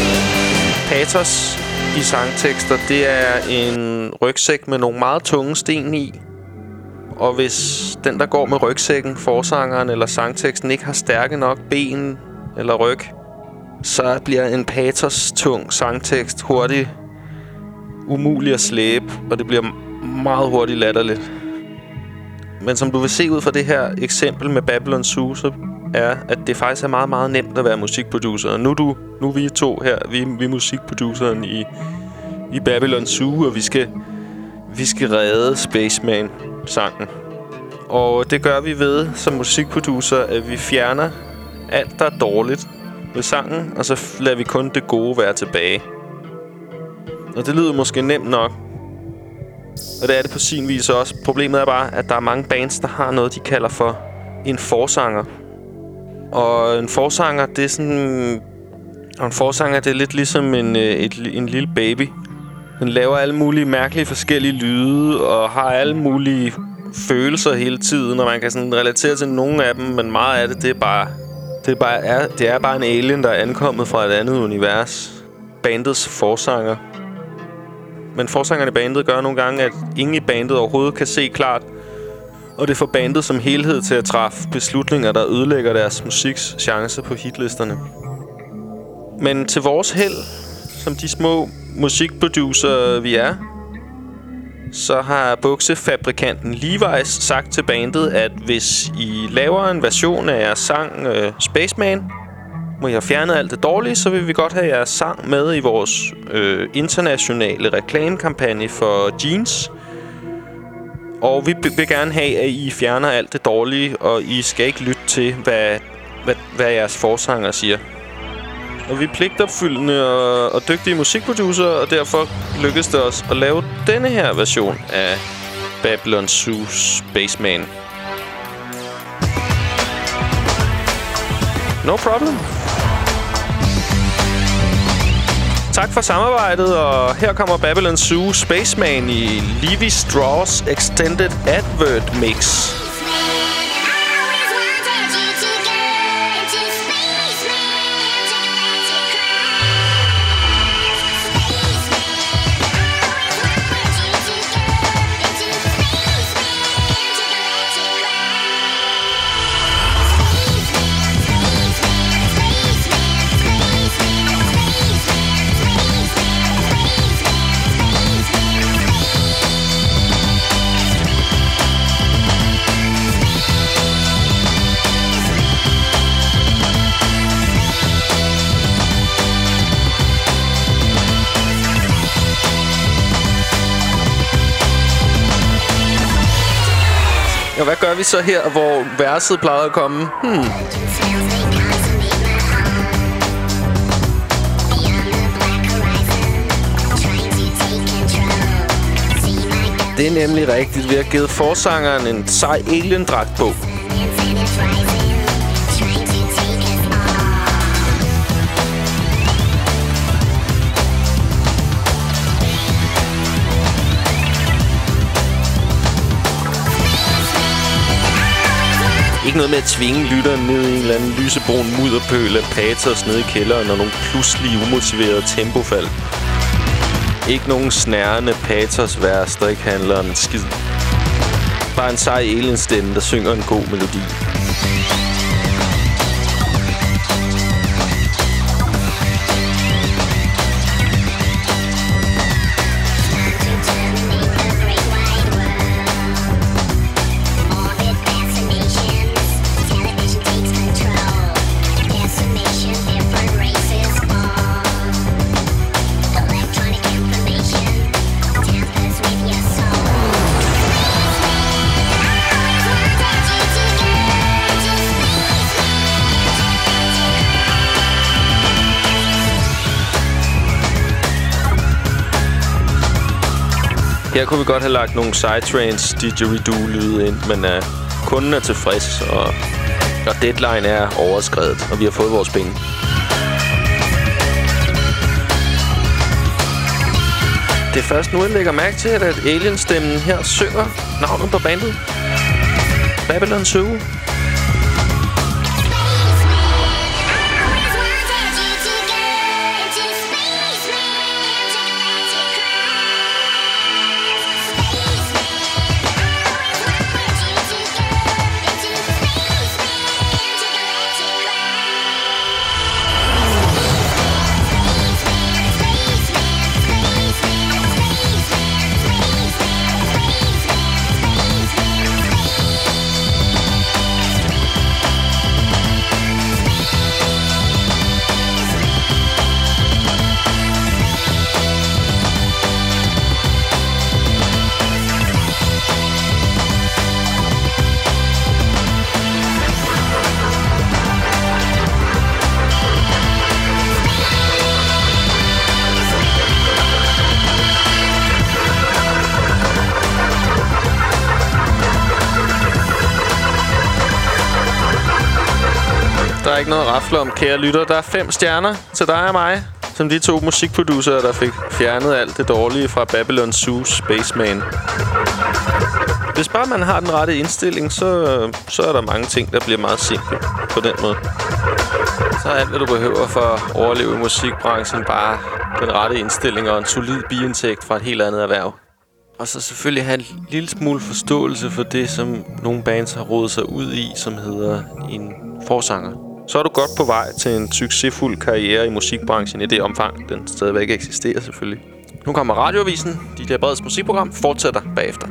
S1: Patos i sangtekster, det er en rygsæk med nogle meget tunge sten i. Og hvis den, der går med rygsækken, forsangeren eller sangteksten, ikke har stærke nok ben eller ryg, så bliver en patos-tung sangtekst hurtigt umulig at slæbe, og det bliver meget hurtigt latterligt. Men som du vil se ud fra det her eksempel med Babylon Zoo, så er, at det faktisk er meget, meget nemt at være musikproducer. Og nu, du, nu er vi to her, vi, vi er musikproduceren i, i Babylon Zoo, og vi skal, vi skal redde Spaceman-sangen. Og det gør vi ved, som musikproducer, at vi fjerner alt, der er dårligt ved sangen, og så lader vi kun det gode være tilbage. Og det lyder måske nemt nok. Og det er det på sin vis også. Problemet er bare, at der er mange bands, der har noget, de kalder for en forsanger. Og en forsanger, det er sådan... Og en forsanger, det er lidt ligesom en, et, en lille baby. Den laver alle mulige mærkelige forskellige lyde, og har alle mulige følelser hele tiden, og man kan sådan relatere til nogle af dem, men meget af det, det er bare... Det er bare, er, det er bare en alien, der er ankommet fra et andet univers. Bandets forsanger. Men forsangerne i bandet gør nogle gange, at ingen i bandet overhovedet kan se klart. Og det får bandet som helhed til at træffe beslutninger, der ødelægger deres musiks chance på hitlisterne. Men til vores held, som de små musikproducer vi er, så har buksefabrikanten Levi's sagt til bandet, at hvis I laver en version af jeres sang uh, Spaceman, hvor I har fjernet alt det dårlige, så vil vi godt have jeres sang med i vores øh, internationale reklamekampagne for jeans. Og vi vil gerne have, at I fjerner alt det dårlige, og I skal ikke lytte til, hvad, hvad, hvad jeres forsanger siger. Og vi er pligtopfyldende og, og dygtige musikproducer, og derfor lykkedes det os at lave denne her version af Babylon Zoo Spaceman. No problem. Tak for samarbejdet, og her kommer Babylon Zoo Spaceman i Levi Strauss Extended Advert Mix. Og hvad gør vi så her, hvor verset plejede at komme? Hmm. Det er nemlig rigtigt. Vi har givet forsangeren en sej alien-dragt på. Ikke noget med at tvinge lytteren ned i en eller anden lysebrun mudderpøl af patos nede i kælderen og nogle pludselige umotiverede tempofald. Ikke nogen snærende patos-vers, der ikke handler om en skid. Bare en sej alienstemme, der synger en god melodi. Her kunne vi godt have lagt nogle Psytrance didgeridoo-lyde ind, men uh, kunden er tilfreds, og, og deadline er overskredet, og vi har fået vores penge. Det er først nu, jeg lægger mærke til, at alien-stemmen her synger navnet på bandet. Babylon Zoo. Der er ikke noget at rafle om, kære lytter. Der er fem stjerner til dig og mig, som de to musikproducere, der fik fjernet alt det dårlige fra Babylon Zoo Spaceman. Hvis bare man har den rette indstilling, så, så er der mange ting, der bliver meget simple på den måde. Så er alt, hvad du behøver for at overleve i musikbranchen, bare den rette indstilling og en solid biindtægt fra et helt andet erhverv. Og så selvfølgelig have en lille smule forståelse for det, som nogle bands har rodet sig ud i, som hedder en forsanger. Så er du godt på vej til en succesfuld karriere i musikbranchen i det omfang, den stadigvæk eksisterer selvfølgelig. Nu kommer Radioavisen, D J Breds musikprogram, fortsætter bagefter.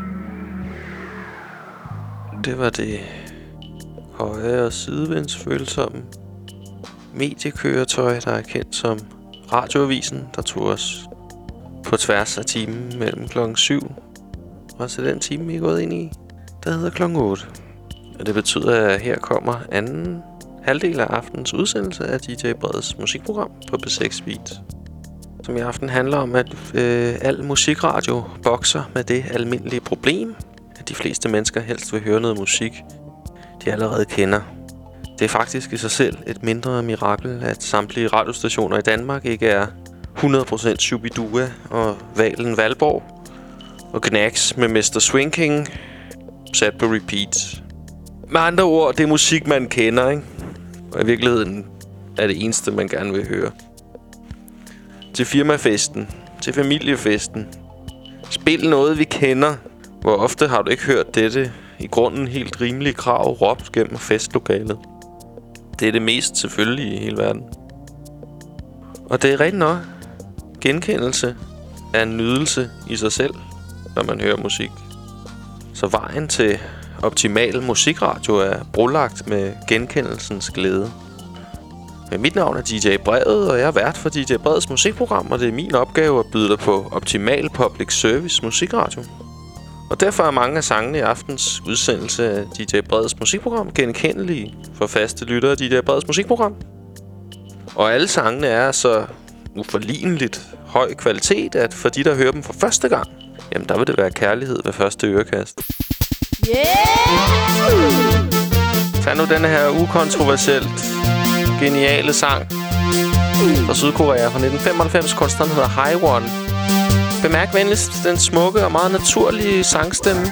S1: Det var det høje- og sidevindsfølsomme mediekøretøj, der er kendt som Radioavisen, der tog os på tværs af timen mellem klokken syv og til den time, vi er gået ind i, der hedder klokken otte. Og det betyder, at her kommer anden halvdel af aftens udsendelse af D J Breds musikprogram på B seks Beat, som i aften handler om, at øh, al musikradio bokser med det almindelige problem, at de fleste mennesker helst vil høre noget musik, de allerede kender. Det er faktisk i sig selv et mindre mirakel, at samtlige radiostationer i Danmark ikke er hundrede procent Shubidua og Valen Valborg og Knacks med mister Swing King sat på repeat. Med andre ord, det er musik, man kender, ikke? Og i virkeligheden er det eneste, man gerne vil høre. Til firmafesten, til familiefesten. Spil noget, vi kender. Hvor ofte har du ikke hørt dette i grunden helt rimelige krav råbt gennem festlokalet? Det er det mest selvfølgelige i hele verden. Og det er rent nok. Genkendelse er en nydelse i sig selv, når man hører musik. Så vejen til optimal musikradio er brolagt med genkendelsens glæde. Men mit navn er D J Brevet, og jeg er vært for D J Brevets musikprogram, og det er min opgave at byde dig på optimal public service musikradio. Og derfor er mange af sangene i aftens udsendelse af D J Brevets musikprogram genkendelige for faste lyttere af D J Brevets musikprogram. Og alle sangene er så uforligneligt høj kvalitet, at for de, der hører dem for første gang, jamen der vil det være kærlighed ved første ørekast. Yeah! Tag nu denne her ukontroversielt geniale sang fra Sydkorea fra nitten femoghalvfems. Kunstneren hedder Haiwon. Bemærk venligst den smukke og meget naturlige sangstemme.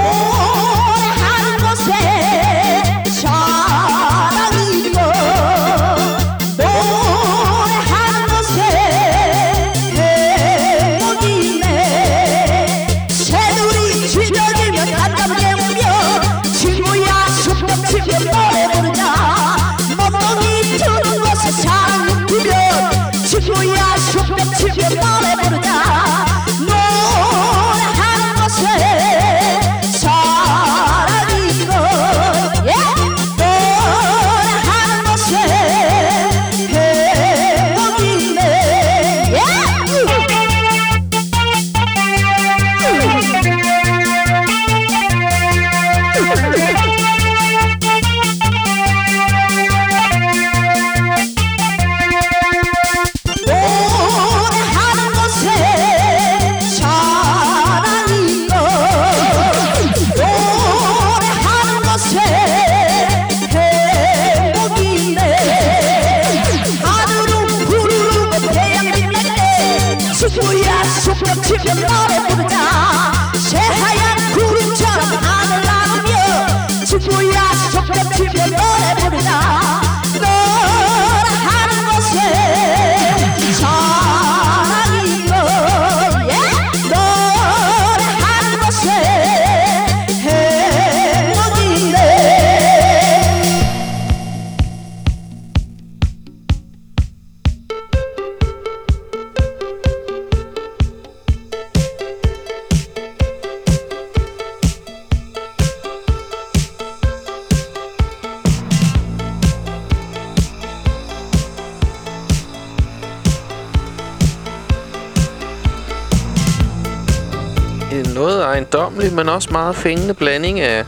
S1: Men også meget fængende blanding af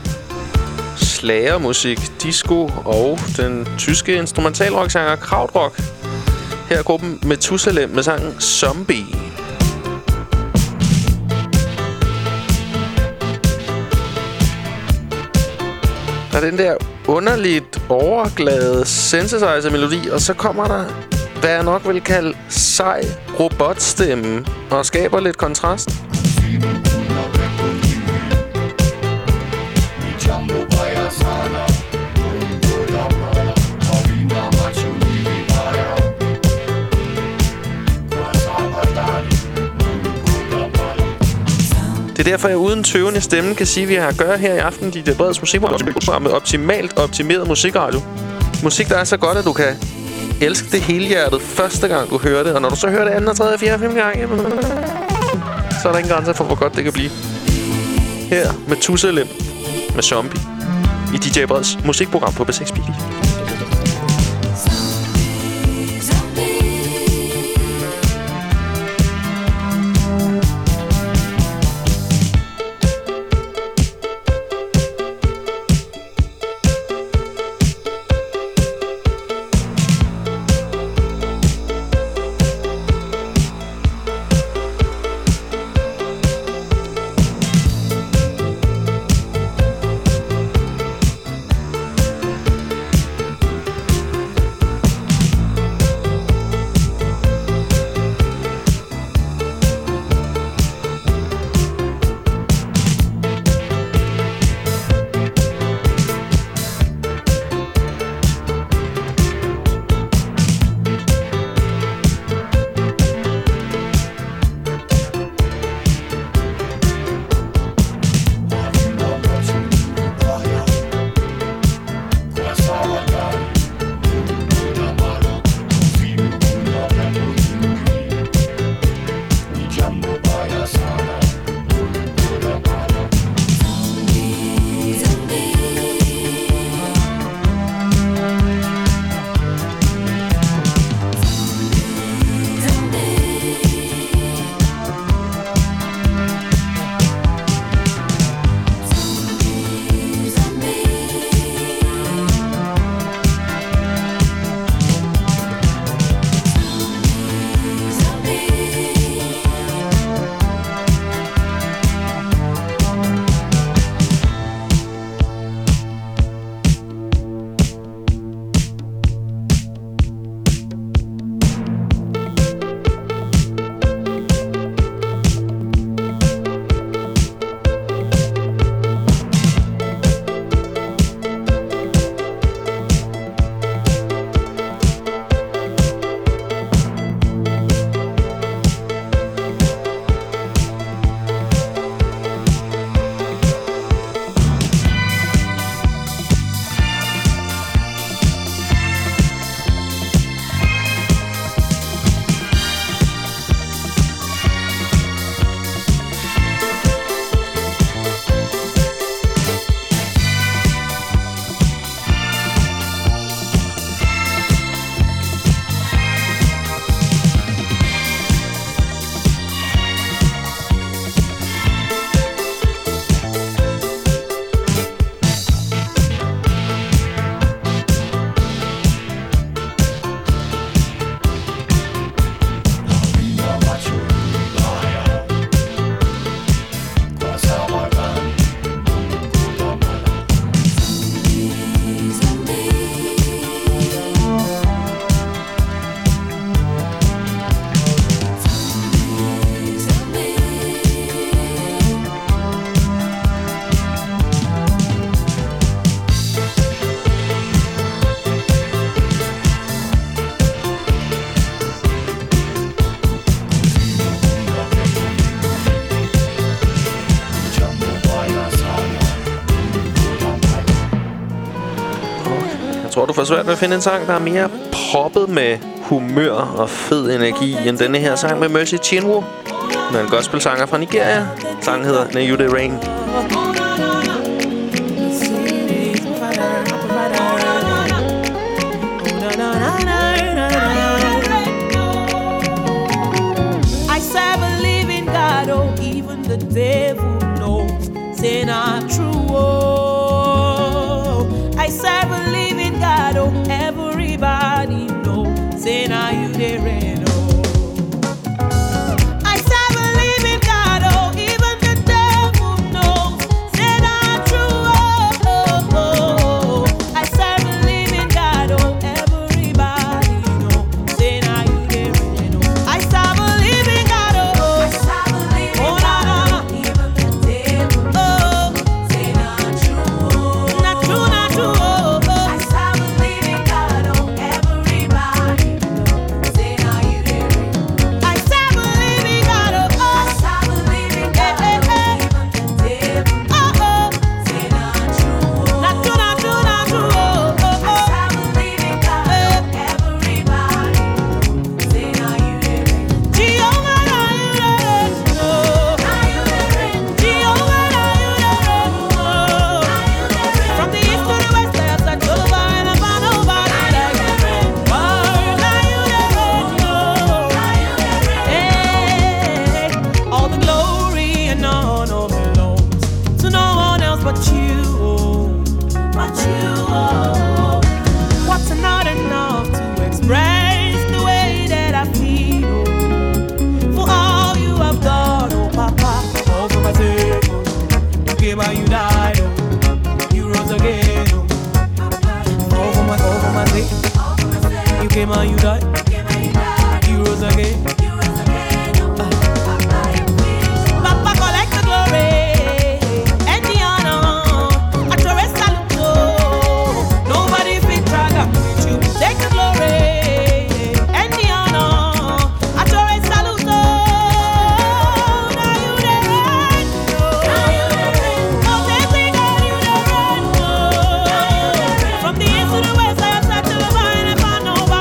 S1: slagermusik, disco og den tyske instrumentalrocksanger Krautrock. Her er gruppen Methusalem med sangen Zombie. Der er den der underligt overglade synthesizer-melodi, og så kommer der, hvad jeg nok vil kalde sej robotstemme, og skaber lidt kontrast. Det er derfor, jeg uden tøvende stemme kan sige, at vi har at gøre her i aften i det Breds musikprogram med optimalt optimeret musikradio. Musik, der er så godt, at du kan elske det helhjertet første gang, du hører det. Og når du så hører det anden, og tredje, fjerde, femte gang, så er der ingen grænser for, hvor godt det kan blive. Her med Methusalem med Zombie i D J Breds musikprogram på B seks P. Jeg tror, du får svært ved at finde en sang, der er mere poppet med humør og fed energi end denne her sang med Mercy Chinwo. Med en gospelsanger fra Nigeria. Sangen hedder Now You The Rain.
S3: I serve a living God, oh, even the devil knows they're not true. Oh, I serve a living God, oh, everybody knows they're not you they read. Came out, you died. You rose again. Papa collect the glory and the honor. I throw a salute. Nobody fit traga with you. Take the glory and the honor. I throw a salute. Now you the reign. Now you the reign. Oh, they say that you the reign. From the east to the west, I have touched the vine and found nobody.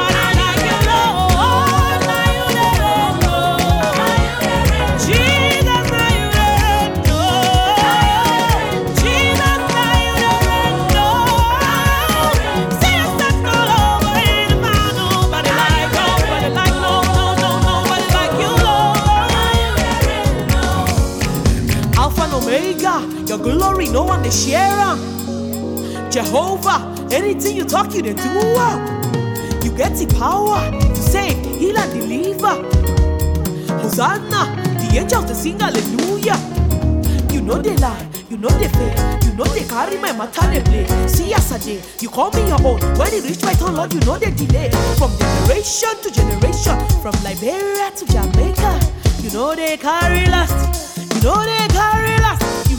S3: Your glory, no one to share. Jehovah, anything you talk, you to do. You get the power to save, heal and deliver. Hosanna, the angels to sing hallelujah. You know they lie, you know they fail, you know they carry my matter they play. See yesterday, you call me your own. When it reach my turn, Lord, you know they delay. From generation to generation, from Liberia to Jamaica, you know they carry last, you know they carry last.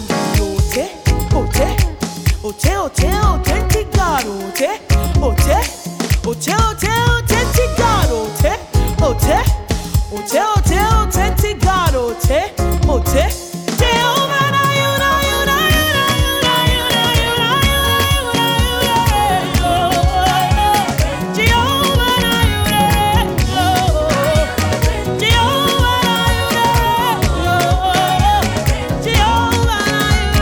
S3: Ote, ote, ote, authentic God, ote, ote, ote, ote, authentic God, ote, ote, ote, ote, authentic God, ote, ote. Jehovah, na you, na you, na you, na you, na you, na you, na you, na you, Jehovah, na you, Jehovah, na you, Jehovah, na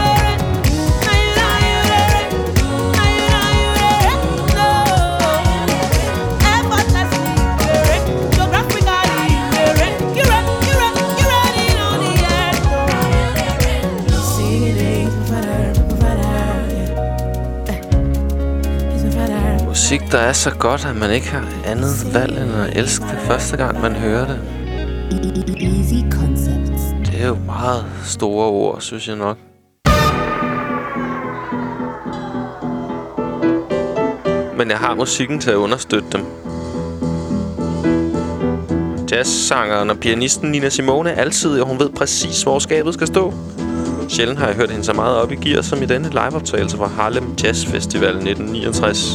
S1: Musik, der er så godt, at man ikke har andet valg end at elske det første gang, man hører det.
S8: Easy Concepts.
S1: Det er jo meget store ord, synes jeg nok. Men jeg har musikken til at understøtte dem. Jazzsangeren og pianisten Nina Simone er altid, og hun ved præcis, hvor skabet skal stå. Sjældent har jeg hørt hende så meget op i gear som i denne liveoptagelse fra Harlem Jazz Festival nitten niogtres.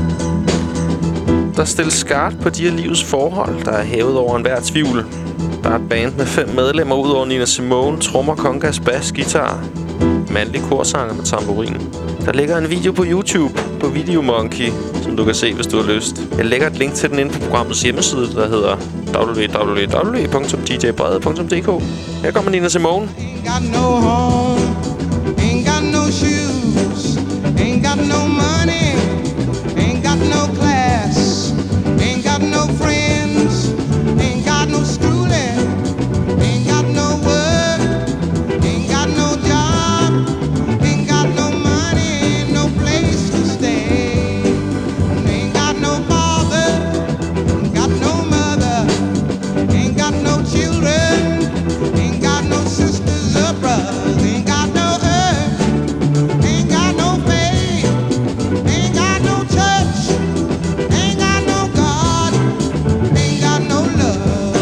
S1: Der stilles skarpt på de her livets forhold, der er hævet over enhver tvivl. Der er et band med fem medlemmer ud over Nina Simone, trommer, congas, bass, guitar, mandlig korsanger med tamburin. Der ligger en video på YouTube. på Videomonkey, som du kan se, hvis du har lyst. Jeg lægger et link til den inde på programmets hjemmeside, der hedder w w w punktum d j brede punktum d k. Her kommer Nina Simone.
S9: Ain't got no home, ain't got no shoes, ain't got no money, ain't got no class, ain't got no friends, ain't got no schooling, ain't got no work, ain't got no job, ain't got no money, no place to stay, ain't got no father, ain't got no mother, ain't got no children, ain't got no sisters or brothers, ain't got no earth, ain't got no faith, ain't got no church, ain't got no God, ain't got no love,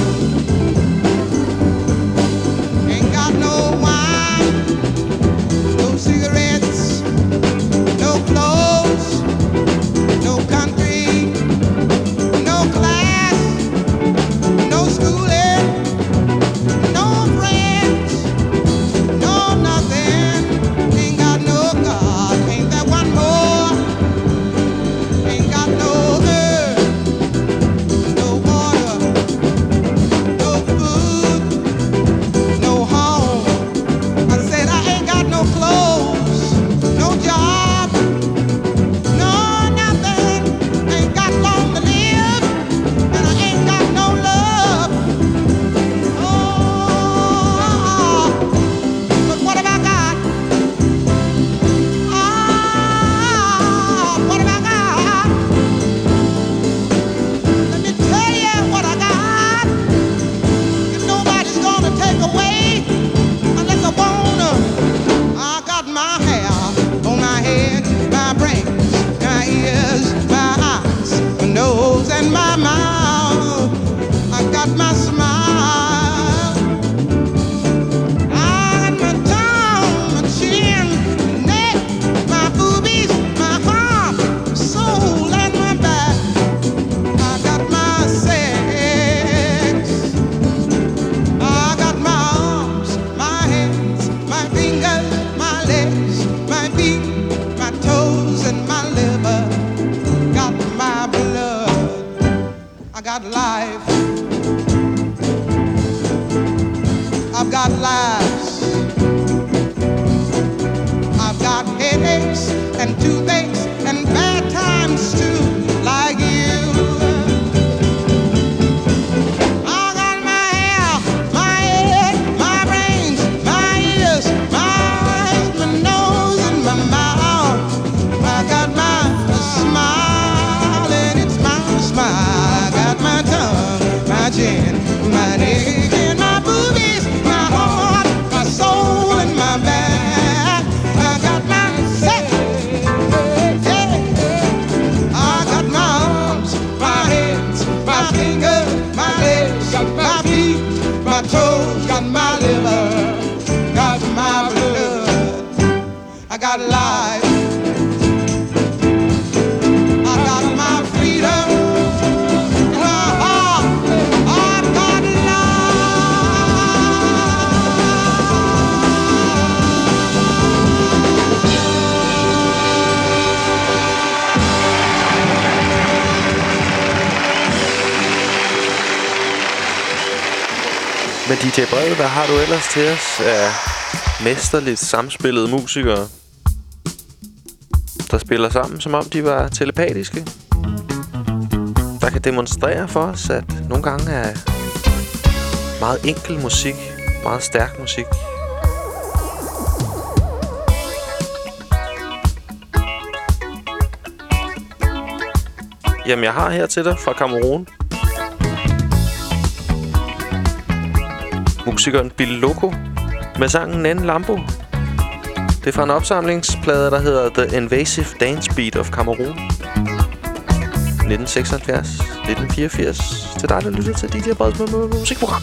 S9: ain't got no wine, no cigarettes, no clothes, no country, no class, no schooling, no friends, no nothing, ain't got no God, ain't that one more, ain't got no earth, no water, no food, no home. I said I ain't got no clothes, no job, no nothing, ain't got long to live, and I ain't got no love. Oh, but what have I got? Ah, what have I got? Let me tell you what I got. If nobody's gonna take away unless I wanna. I got my hair on my head, my brains, my ears, my eyes, my nose, and my mouth. I got my smile. I got my tongue, my chin, my neck, my boobies, my heart, my soul, and my back. I got my sex. I got my arms, my hands, my fingers, my legs, my feet, my toes, and my liver. Got my blood. I got life. I've got lives. I've got headaches and toothaches and bad times too, like you. I got my hair, my head, my brains, my ears, my eyes, my nose, and my mouth. I got my smile, and it's my smile. I got my tongue, my chin, my neck, and my boobies, my heart, my soul, and my back. I got my sex. I got my arms, my hands, my fingers, my legs, my feet, my toes, got my liver, got my blood. I got life. I got my freedom. In my heart, I got
S1: Men D J Brede, hvad har du ellers til os af mesterligt samspillede musikere, der spiller sammen, som om de var telepatiske? Der kan demonstrere for os, at nogle gange er meget enkel musik, meget stærk musik. Jamen, jeg har her til dig fra Cameroun musikeren Bill Loco med sangen Nen Lambo. Det er fra en opsamlingsplade, der hedder The Invasive Dance Beat of Cameroon. nitten seksoghalvfjerds nitten fireogfirs. Til dig, der lytter til D J Bredes musikprogram.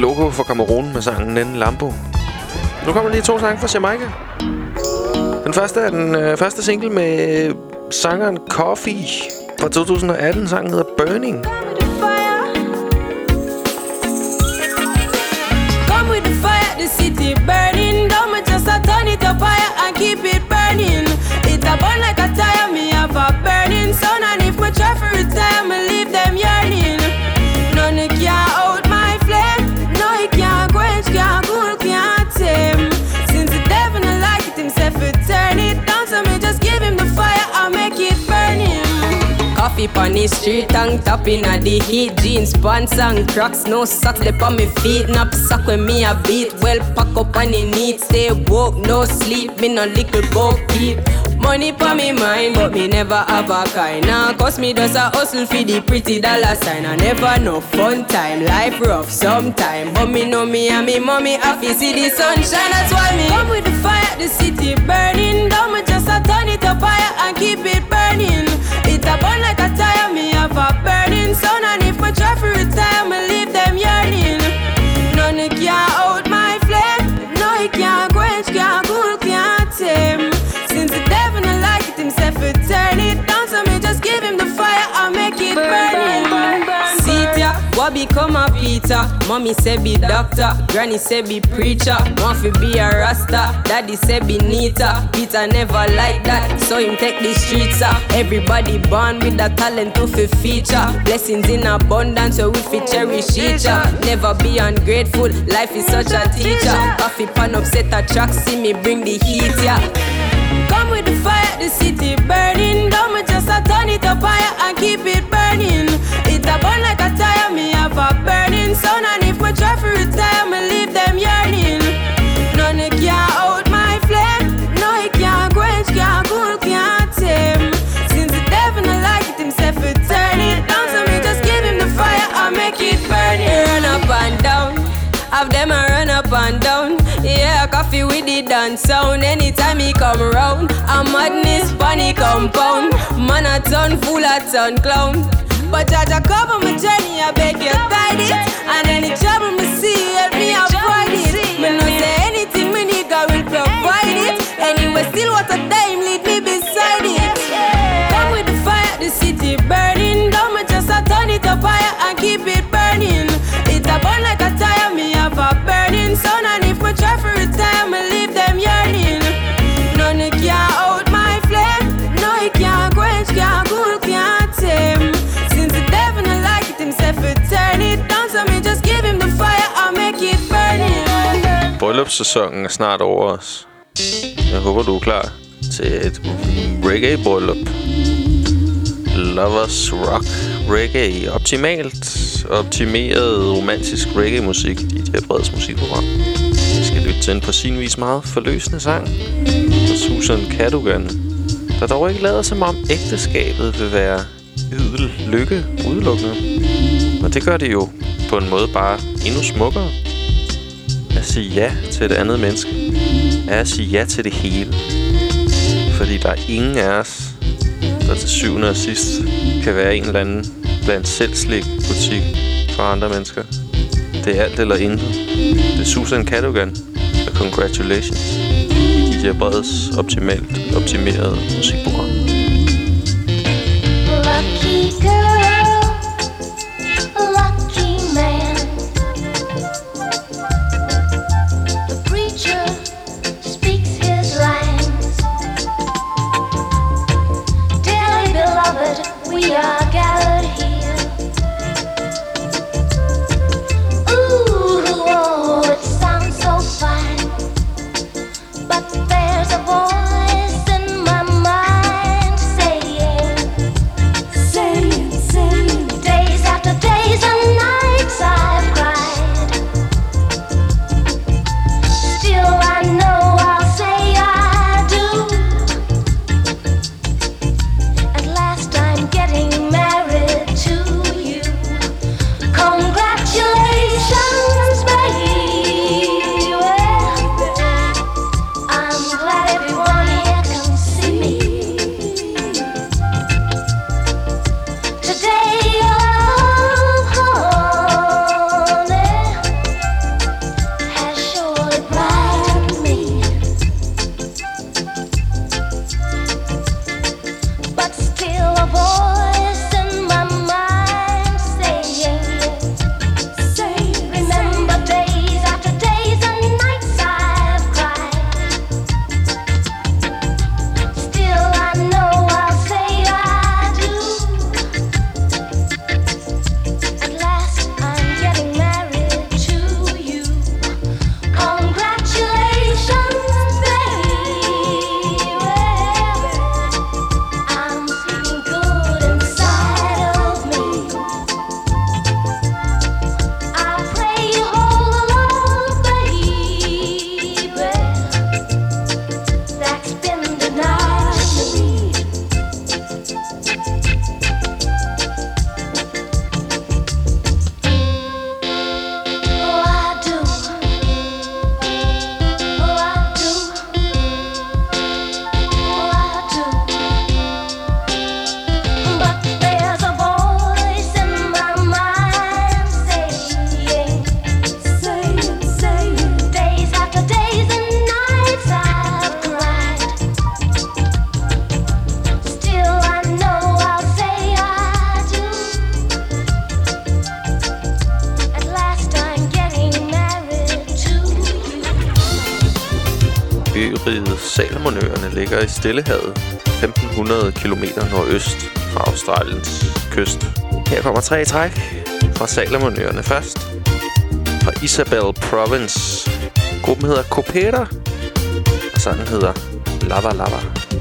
S1: logo for Cameroun med sangen Nen Lambo. Nu kommer lige to sange fra Jamaica. Den første er den øh, første single med sangeren Coffee fra to tusind og atten. Sangen hedder Burning.
S3: Come with the fire, the city burning. Don't just a turn it up higher and keep it burning. It a burn like a tire, me have a burning sun. And if me try for retire, me leave them yearning. None can out my flame. No, it can't quench, can't cool, can't tame. Since the devil don't like it himself, it turn it down. So me just give him the fire and make it burning. Coffee pon the street, tongue tapping at the heat. Jeans, pants and Crocs, no socks, they on me feet. Nap sock when me a beat, well pack up on the neat. Stay woke, no sleep, me no little go keep. Money pa me mind, but me never have a kind. Nah, cause me does a hustle for the pretty dollar sign. I never no fun time, life rough sometime. But me know me and me mommy happy see the sunshine. That's why me come with the fire, the city burning. Don't me just a turn it up higher and keep it burning. It a burn like a tire, me have a burning sun. And if me try for retire, me leave them yearning. None can out my flame. No, it can't quench, can't cool, can't tame. Since the devil don't like it himself, it turn it down. So me just give him the fire and make it burning. See ya, what become a Peter? Mommy say be doctor, granny say be preacher. Want fi be a rasta, daddy say be neater. Peter never like that, so him take the streets up. Everybody born with the talent to fi feature. Blessings in abundance, so we fi cherish each other. Never be ungrateful, life is such a teacher. Coffee pan upset a track, see me bring the heat, yeah. Come with the fire, the city burning. Don't me just a turn it up higher and keep it burning. It a burn like a tire, me have a burning sun. And if me try for retire, me leave them yearning. None can out my flame. No, it can't quench, can't cool, can't tame. Since the devil don't like it himself, it turn it down. So me just give him the fire and make it burning. Run up and down, have them a run up and down. Yeah, coffee with the dance sound. Anytime he come round, a madness panic compound. Man a ton full a ton clown. But Jaja cover my journey, I beg you guide it. And any trouble me see, help me avoid it. Me no say anything, me nigga will provide it. Anyway, still what a time, lead me beside it. Come with the fire, the city burning. Don't me just a turn it up higher and keep it burning. It a burn like a tire, me have a burning sun. And if me try for retire, me leave them yearning. None can out my flame. No, it can't quench, can't cool, can't tame. Since the devil don't like it himself, it turn it down. So me just give him the fire and make it burning.
S1: Bryllupssæsonen er snart over os. Jeg håber, du er klar til et reggae-bryllup. Lovers Rock Reggae. Optimalt optimeret romantisk reggae-musik i D J Breds musikprogram. Vi skal lytte til en på sin vis meget forløsende sang fra Susan Cadogan, der dog ikke lader som om ægteskabet vil være ydel lykke udelukkende. Og det gør det jo på en måde bare endnu smukkere. At sige ja til et andet menneske er at sige ja til det hele. Fordi der er ingen af os, der til syvende og sidst kan være en eller anden blandt selvslik butik for andre mennesker. Det er alt eller intet. Det er Susan Cadogan og Congratulations i D J Breds optimalt optimerede musikprogram.
S10: Lucky girl, lucky man. The preacher speaks his lines. Dearly beloved, we are gathered here. Ooh, oh, it sounds so fine. But there's a voice in my mind saying, saying, saying
S1: Øriget Salomonøerne ligger i Stillehavet, femten hundrede kilometer nordøst fra Australiens kyst. Her kommer tre træk fra Salomonøerne først. Fra Isabel Province. Gruppen hedder Copeta, og sangen hedder Lava Lava.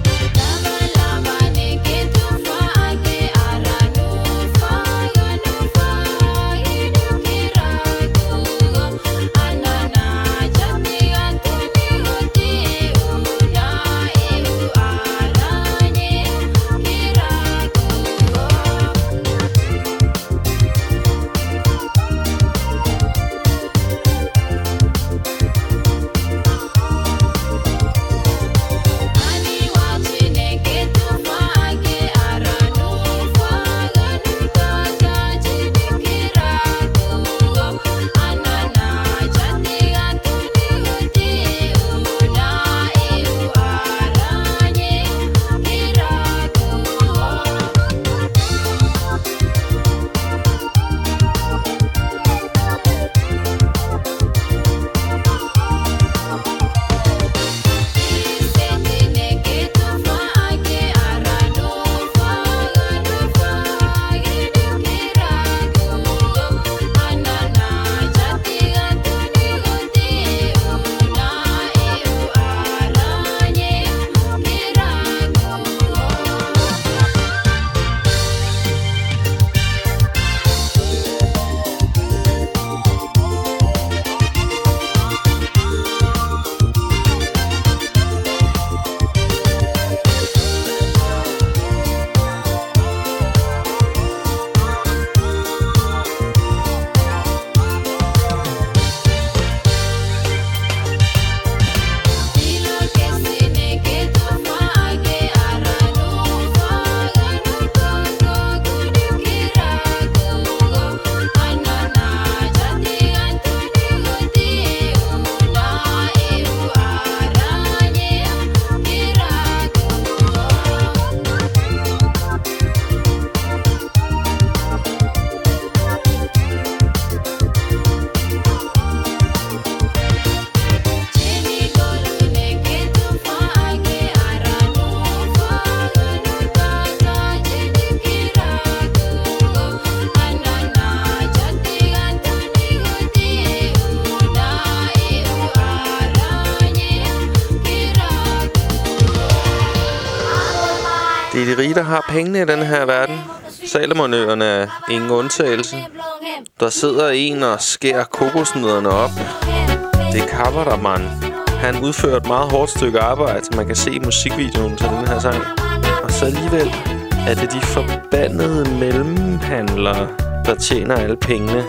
S1: Det er de rige, der har pengene i den her verden. Salomonøerne er ingen undtagelse. Der sidder en og skærer kokosnødderne op. Det er Kavaraman. Han udfører et meget hårdt stykke arbejde, som man kan se i musikvideoen til den her sang. Og så alligevel er det de forbandede mellemhandlere, der tjener alle pengene.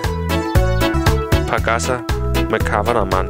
S1: Pagasa med Kavaraman.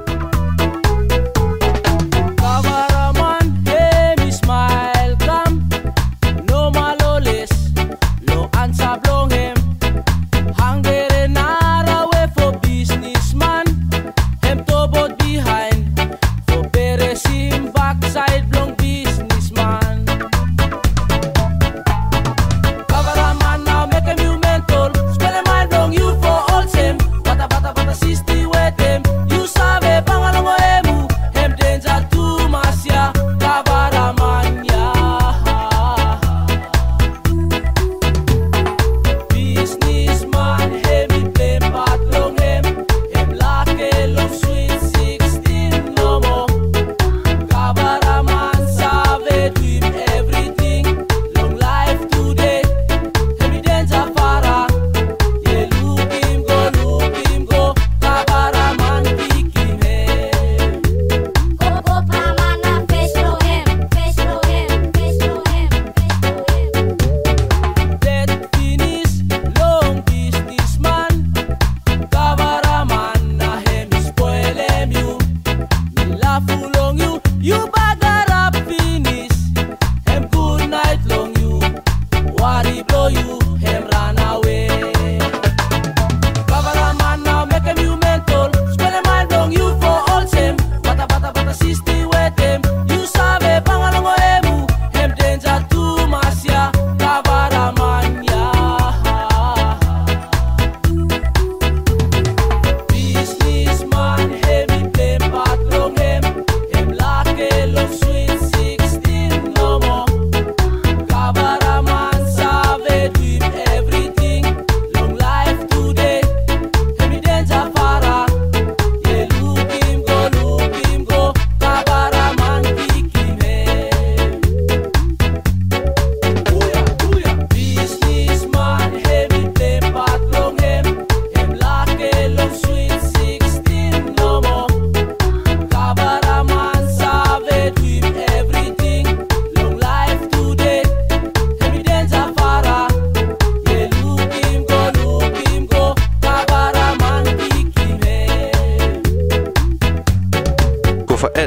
S11: Businessman, heavy blame, but long him, him like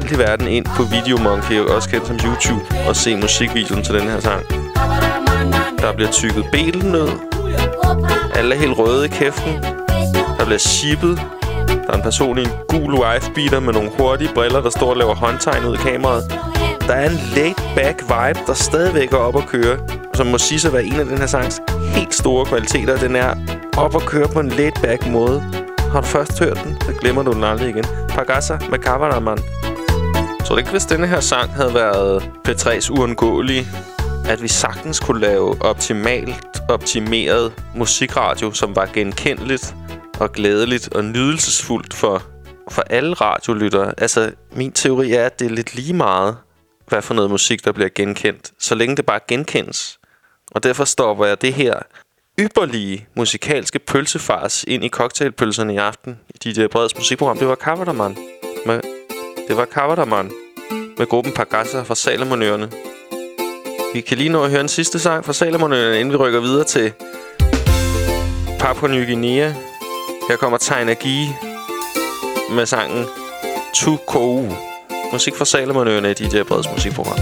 S1: alt i verden ind på Videomonkey, også kendt som YouTube, og se musikvideoen til den her sang. Der bliver tykket betelnød. Alle er helt røde i kæften. Der bliver shippet. Der er en person i en gul wife-beater med nogle hurtige briller, der står og laver håndtegn ud i kameraet. Der er en laid-back vibe, der stadigvæk er op at køre, som må sige sig være en af den her sangs helt store kvaliteter. Den er op at køre på en laid-back måde. Har du først hørt den, så glemmer du den aldrig igen. Pagasa med Kavadaman. Så det ikke, hvis denne her sang havde været P tre's uundgåelige, at vi sagtens kunne lave optimalt optimeret musikradio, som var genkendeligt og glædeligt og nydelsesfuldt for, for alle radiolyttere. Altså, min teori er, at det er lidt lige meget, hvad for noget musik, der bliver genkendt, så længe det bare genkendes. Og derfor stopper jeg det her ypperlige musikalske pølsefars ind i cocktailpølserne i aften i D J Breds musikprogram. Det var Kavadaman med, det var Kavadaman med gruppen Pagasa fra Salomonøerne. Vi kan lige nå at høre en sidste sang fra Salomonøerne, inden vi rykker videre til Papua Ny Guinea. Her kommer Tainagi med sangen Tukou. Musik fra Salomonøerne i D J Breds musikprogram.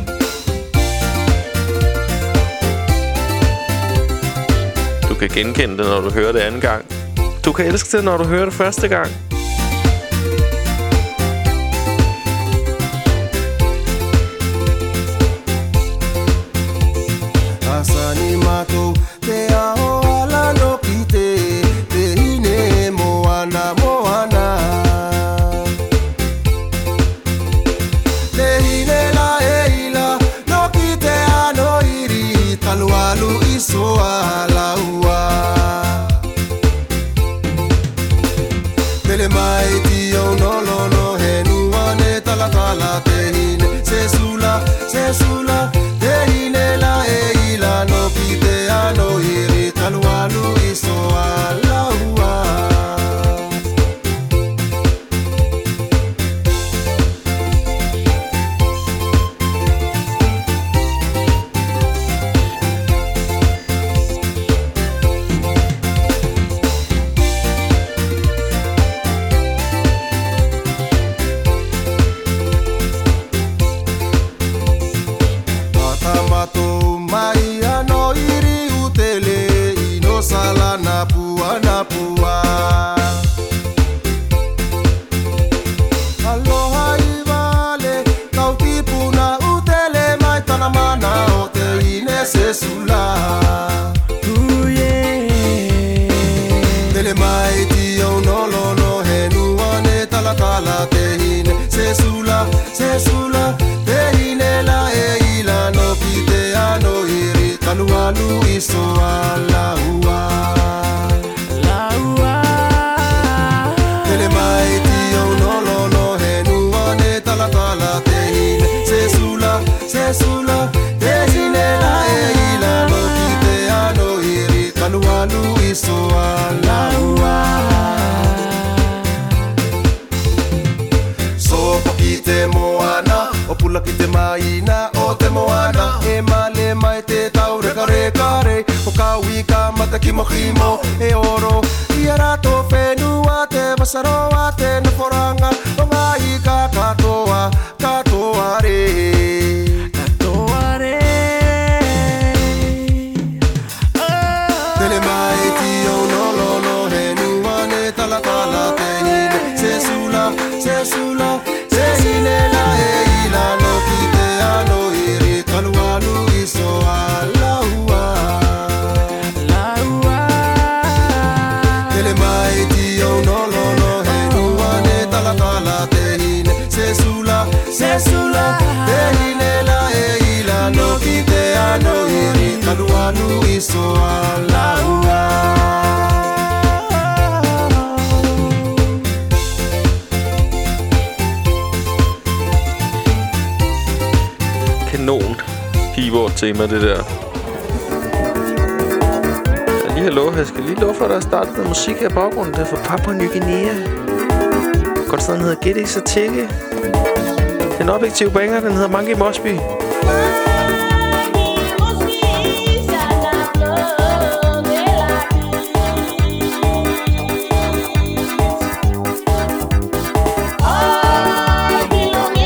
S1: Du kan genkende det, når du hører det anden gang. Du kan elske det, når du hører det første gang.
S11: Asani mato te ao ala no kite te hine moana moana te hine la eila no kite ano iri talualu iso ala ua tele mai tio no lo no henu ane tala tala te hine se sula se sula te hine la eila no pite ano iri talualu iso ala ua Kimo kimo e oro iarato fenua te vasaroa te na foranga o mai ka katoa katoare katoare tele mai tio no no no henua ne tala tala te hine se sula se sula se hine la e ila no kite ano iri kalualu iso ala ua se sula te hine la e ila no kite ano iri kalualu iso ala ua
S1: Kanon keyboard tema det der. Jeg lige lov, jeg skal lige love for, at der er startet noget musik her i baggrunden. Det er fra Papua Ny Guinea. Godt sted, den hedder Gedi Sateke. Den objektive banger, den hedder Monkey Mosby.
S10: Ay,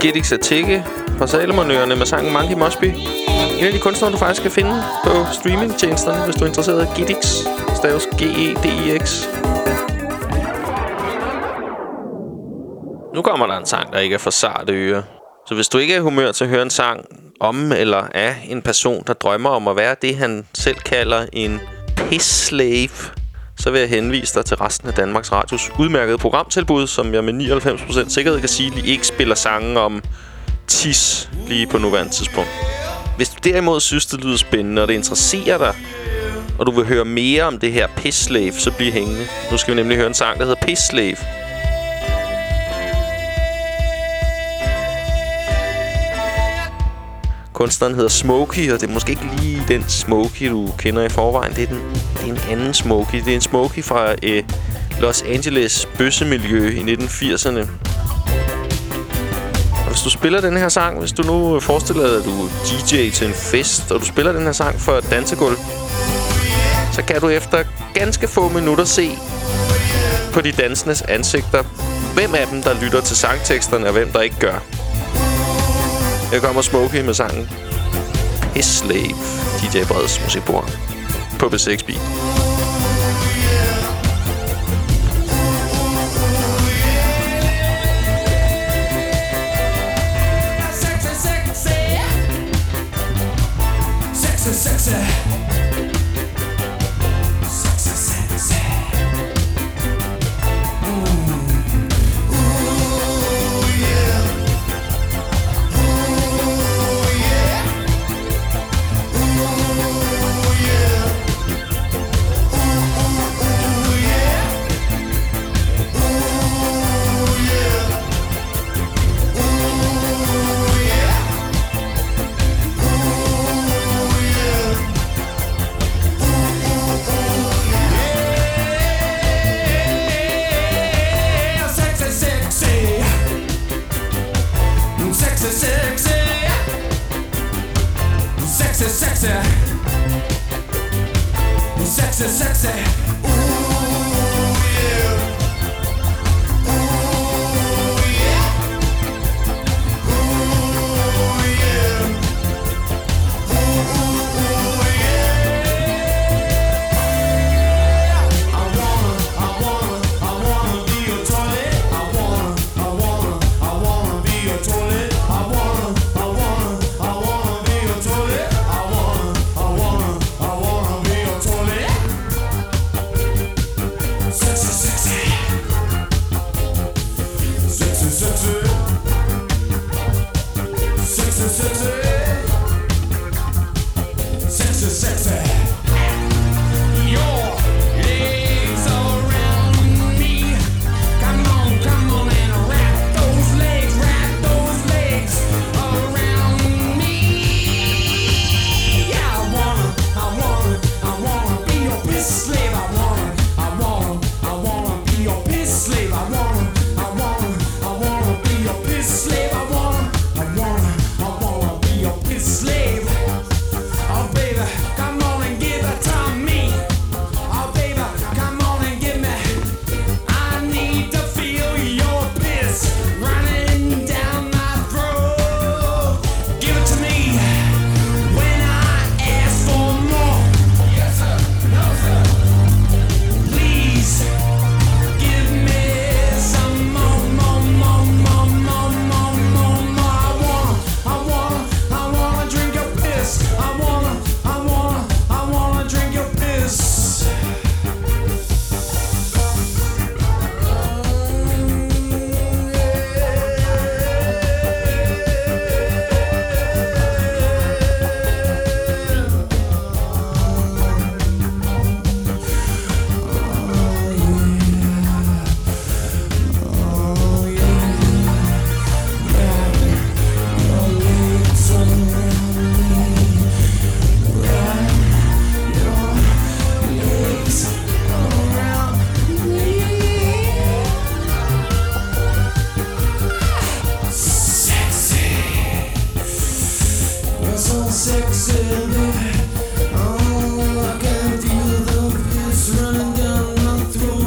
S1: Giddix Atike fra Salomonøerne med sangen Monkey Must Be. En af de kunstnere, du faktisk kan finde på streamingtjenesterne, hvis du er interesseret i Giddix. Staves G E D I X. Nu kommer der en sang, der ikke er for sarte ører. Så hvis du ikke er i humør til at høre en sang om eller af en person, der drømmer om at være det, han selv kalder en piss-slave, så vil jeg henvise dig til resten af Danmarks Radios udmærkede programtilbud, som jeg med nioghalvfems procent sikkerhed kan sige, at de ikke spiller sange om tis lige på nuværende tidspunkt. Hvis du derimod synes, det lyder spændende, og det interesserer dig, og du vil høre mere om det her piss-slave, så bliv hængende. Nu skal vi nemlig høre en sang, der hedder Piss-slave. Kunstneren hedder Smokey, og det er måske ikke lige den Smokey, du kender i forvejen. Det er, den, det er en anden Smokey. Det er en Smokey fra øh, Los Angeles bøssemiljø i nitten firserne. Og hvis du spiller den her sang, hvis du nu forestiller dig, at du er D J til en fest, og du spiller den her sang for et dansegulv, så kan du efter ganske få minutter se på de dansendes ansigter, hvem af dem, der lytter til sangteksterne, og hvem der ikke gør. Her kommer Smokey med sangen Piss-slave, D J Breds musikbord på B seks Beat.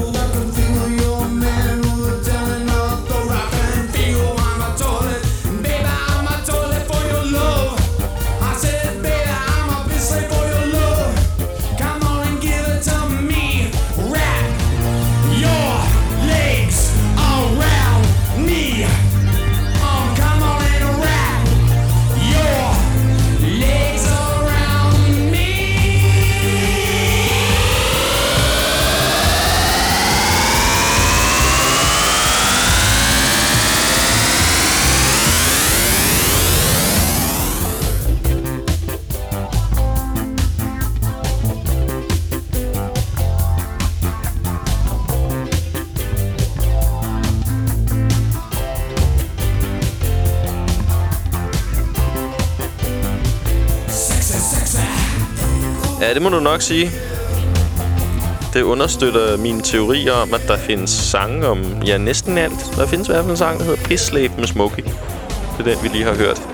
S12: Baby
S1: Ja, det må du nok sige. Det understøtter min teori om, at der findes sange om, ja, næsten alt. Der findes i hvert fald en sang, der hedder Pissslave med Smokey. Det er den, vi lige har hørt.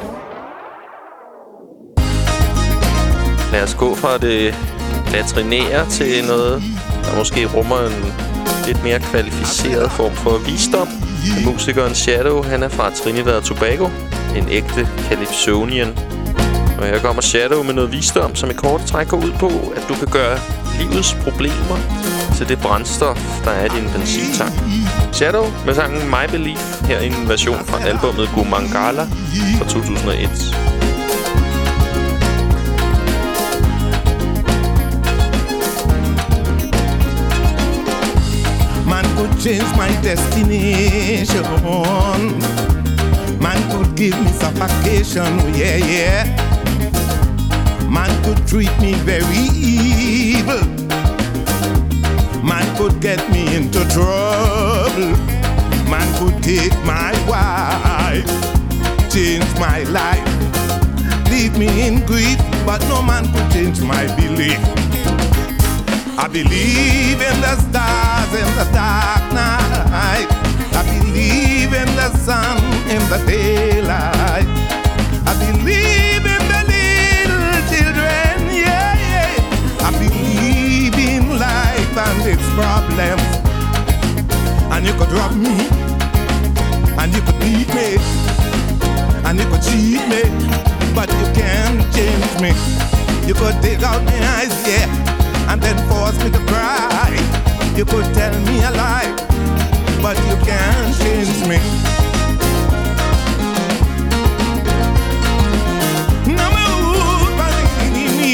S1: Lad os gå fra det latrinære til noget, der måske rummer en lidt mere kvalificeret form for visdom. Musikeren Shadow, han er fra Trinidad og Tobago. En ægte Calypsonian. Og her kommer Shadow med noget visdom, som i korte træk går ud på, at du kan gøre livets problemer til det brændstof, der er i din benzintank. Shadow med sangen My Belief, her i en version fra albumet Gumangala fra to tusind og et.
S12: Man could change my destination. Man could give me suffocation, oh yeah, yeah. Man could treat me very evil. Man could get me into trouble. Man could take my wife, change my life, leave me in grief, but no man could change my belief. I believe in the stars in the dark night. I believe in the sun in the daylight. I believe in the little children, yeah, yeah. I believe in life and its problems. And you could rob me, and you could beat me, and you could cheat me, but you can't change me. You could take out my eyes, yeah, and then force me to cry. You could tell me a lie, but you can't change me. No more believing me.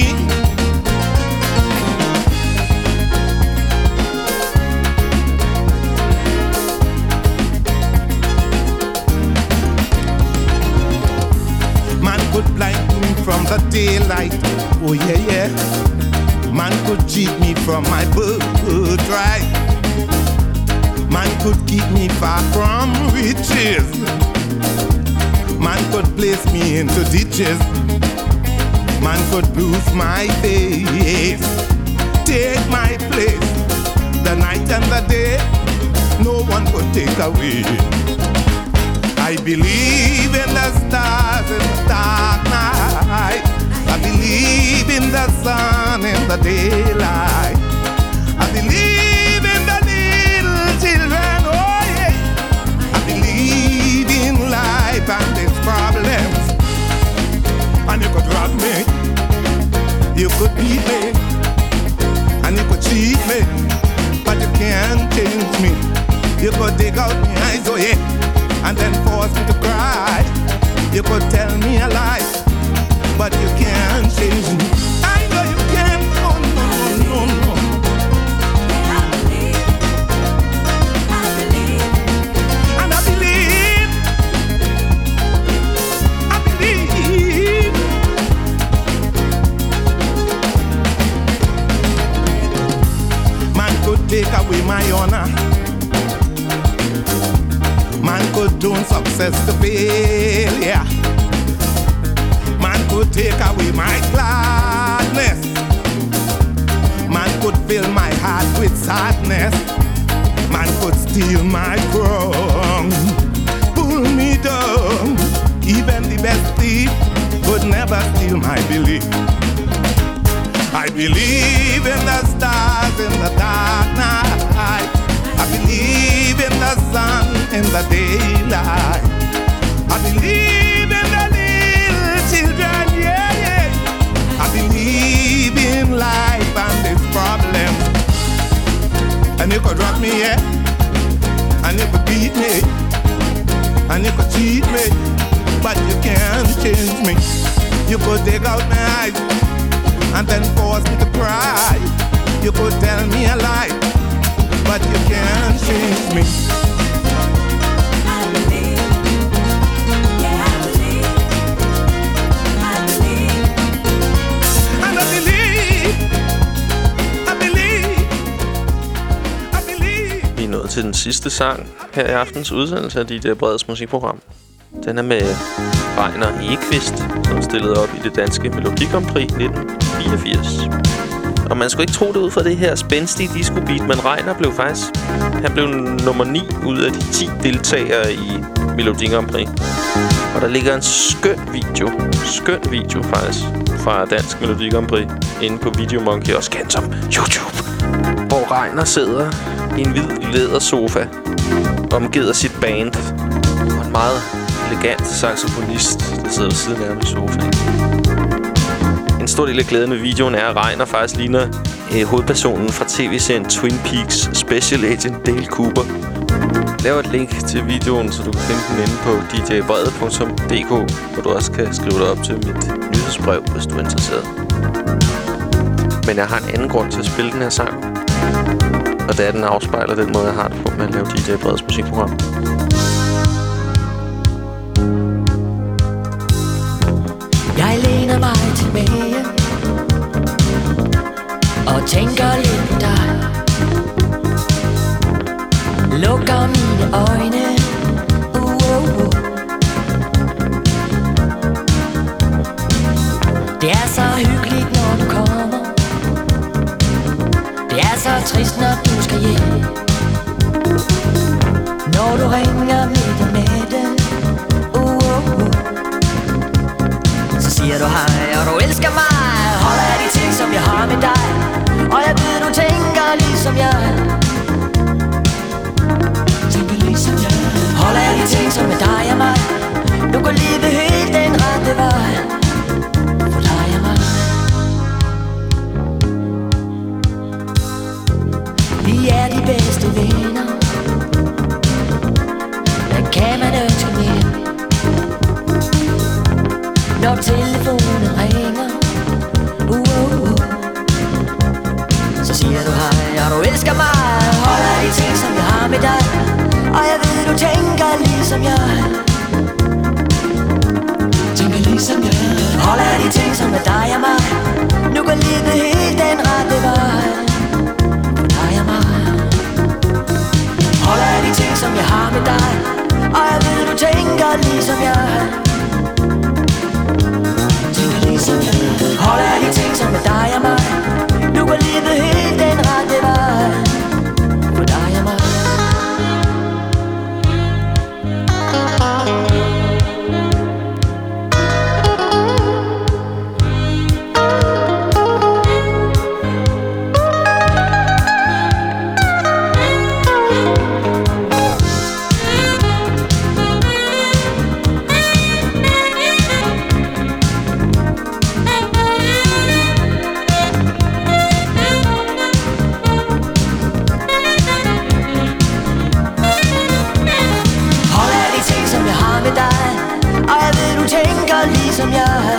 S12: Man could blind me from the daylight, oh yeah, yeah. Man could cheat me from my birthright. Man could keep me far from riches. Man could place me into ditches. Man could lose my face, take my place. The night and the day, no one could take away. I believe in the stars in the dark night. I believe in the sun in the daylight. I believe in the little children, oh yeah. I believe in life and its problems. And you could rob me, you could beat me, and you could cheat me, but you can't change me. You could dig out my eyes, oh yeah, and then force me to cry. You could tell me a lie, but you can't change me. I know you can't. Oh no, no, no. I believe, I believe, and I believe, I believe. Man could take away my honor. Man could turn success to failure. Man could take away my gladness. Man could fill my heart with sadness. Man could steal my crown, pull me down. Even the best thief could never steal my belief. I believe in the stars in the dark night. I believe in the sun in the daylight. I believe in the little children, yeah, yeah. I believe in life and its problems. And you could rock me, yeah, and you could beat me, and you could cheat me, but you can't change me. You could dig out my eyes and then force me to cry. You could tell me a lie, but you can't change me. I believe, yeah, I believe, I believe, and I believe, I believe, I believe.
S1: Vi er nået til den sidste sang her i aftens udsendelse af D J Breds musikprogram. Den er med Reiner Ekvist, som stillede op i det danske Melodi Grand Prix nitten fireogfirs. Og man skulle ikke tro det ud fra det her spændstige disco-beat, men Reiner blev faktisk... Han blev nummer ni ud af de ti deltagere i Melodi Grand Prix. Og der ligger en skøn video, skøn video faktisk, fra Dansk Melodi Grand Prix inde på Videomonkey, også kendt som YouTube, hvor Reiner sidder i en hvid lædersofa, omgivet af sit band, og en meget elegant saxofonist, der sidder ved siden af ham i sofaen. En stor del af glæden med videoen er, at Reiner faktisk ligner øh, hovedpersonen fra tv-serien Twin Peaks Special Agent Dale Cooper. Lav et link til videoen, så du kan finde den inde på d j brede punktum d k, hvor du også kan skrive dig op til mit nyhedsbrev, hvis du er interesseret. Men jeg har en anden grund til at spille den her sang, og det er, den afspejler den måde, jeg har det på med at lave D J Bredes musikprogram.
S13: Jeg læner mig tilbage og tænker lidt på dig. Lukker mine øjne, uh, uh, uh. Det er så hyggeligt, når du kommer. Det er så trist, når du skal hjem. Når du ringer midt om natten, uh, uh, uh. Så siger du hej, og du elsker mig. Holder af de ting, som jeg har med dig. Og jeg ved, du tænker ligesom jeg. Holder af de ting, som er dig og mig. Nu går livet helt den rette vej. For dig og mig. Vi er de bedste venner. Hvad kan man ønske mere? Når telefonen ringer, uh, uh, uh. Så siger du hej, og du elsker mig. Holder af de ting, som jeg har med dig. Og jeg ved, du tænker ligesom jeg. Tænker ligesom jeg. Holder af de ting, som er dig og mig. Nu går livet helt den rette vej. For dig og mig. Holder af de ting, som jeg har med dig. Og jeg ved, du tænker ligesom jeg. Tænker ligesom jeg. Holder af de ting, som er dig og mig. Nu går livet helt den rette vej. For dig og mig. Ligesom jeg.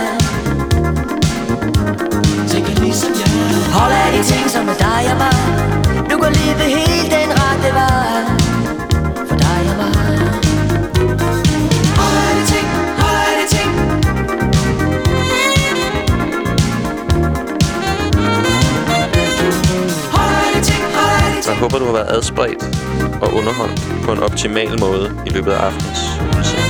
S13: Tænker ligesom jeg. Hold af de ting, som er dig og mig. Nu går livet helt den rette vej. For dig og mig. Hold af de ting, hold af de ting. Hold af de ting, hold af de ting.
S1: Jeg håber, du har været adspredt og underholdt på en optimal måde i løbet af aftens udsendelse.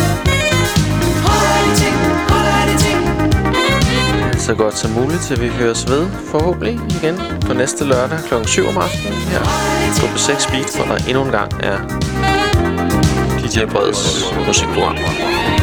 S1: Så godt som muligt, til vi høres ved forhåbentlig igen på næste lørdag klokken syv om aftenen her på B seks Beat, hvor der endnu en gang er D J Breds musikprogram.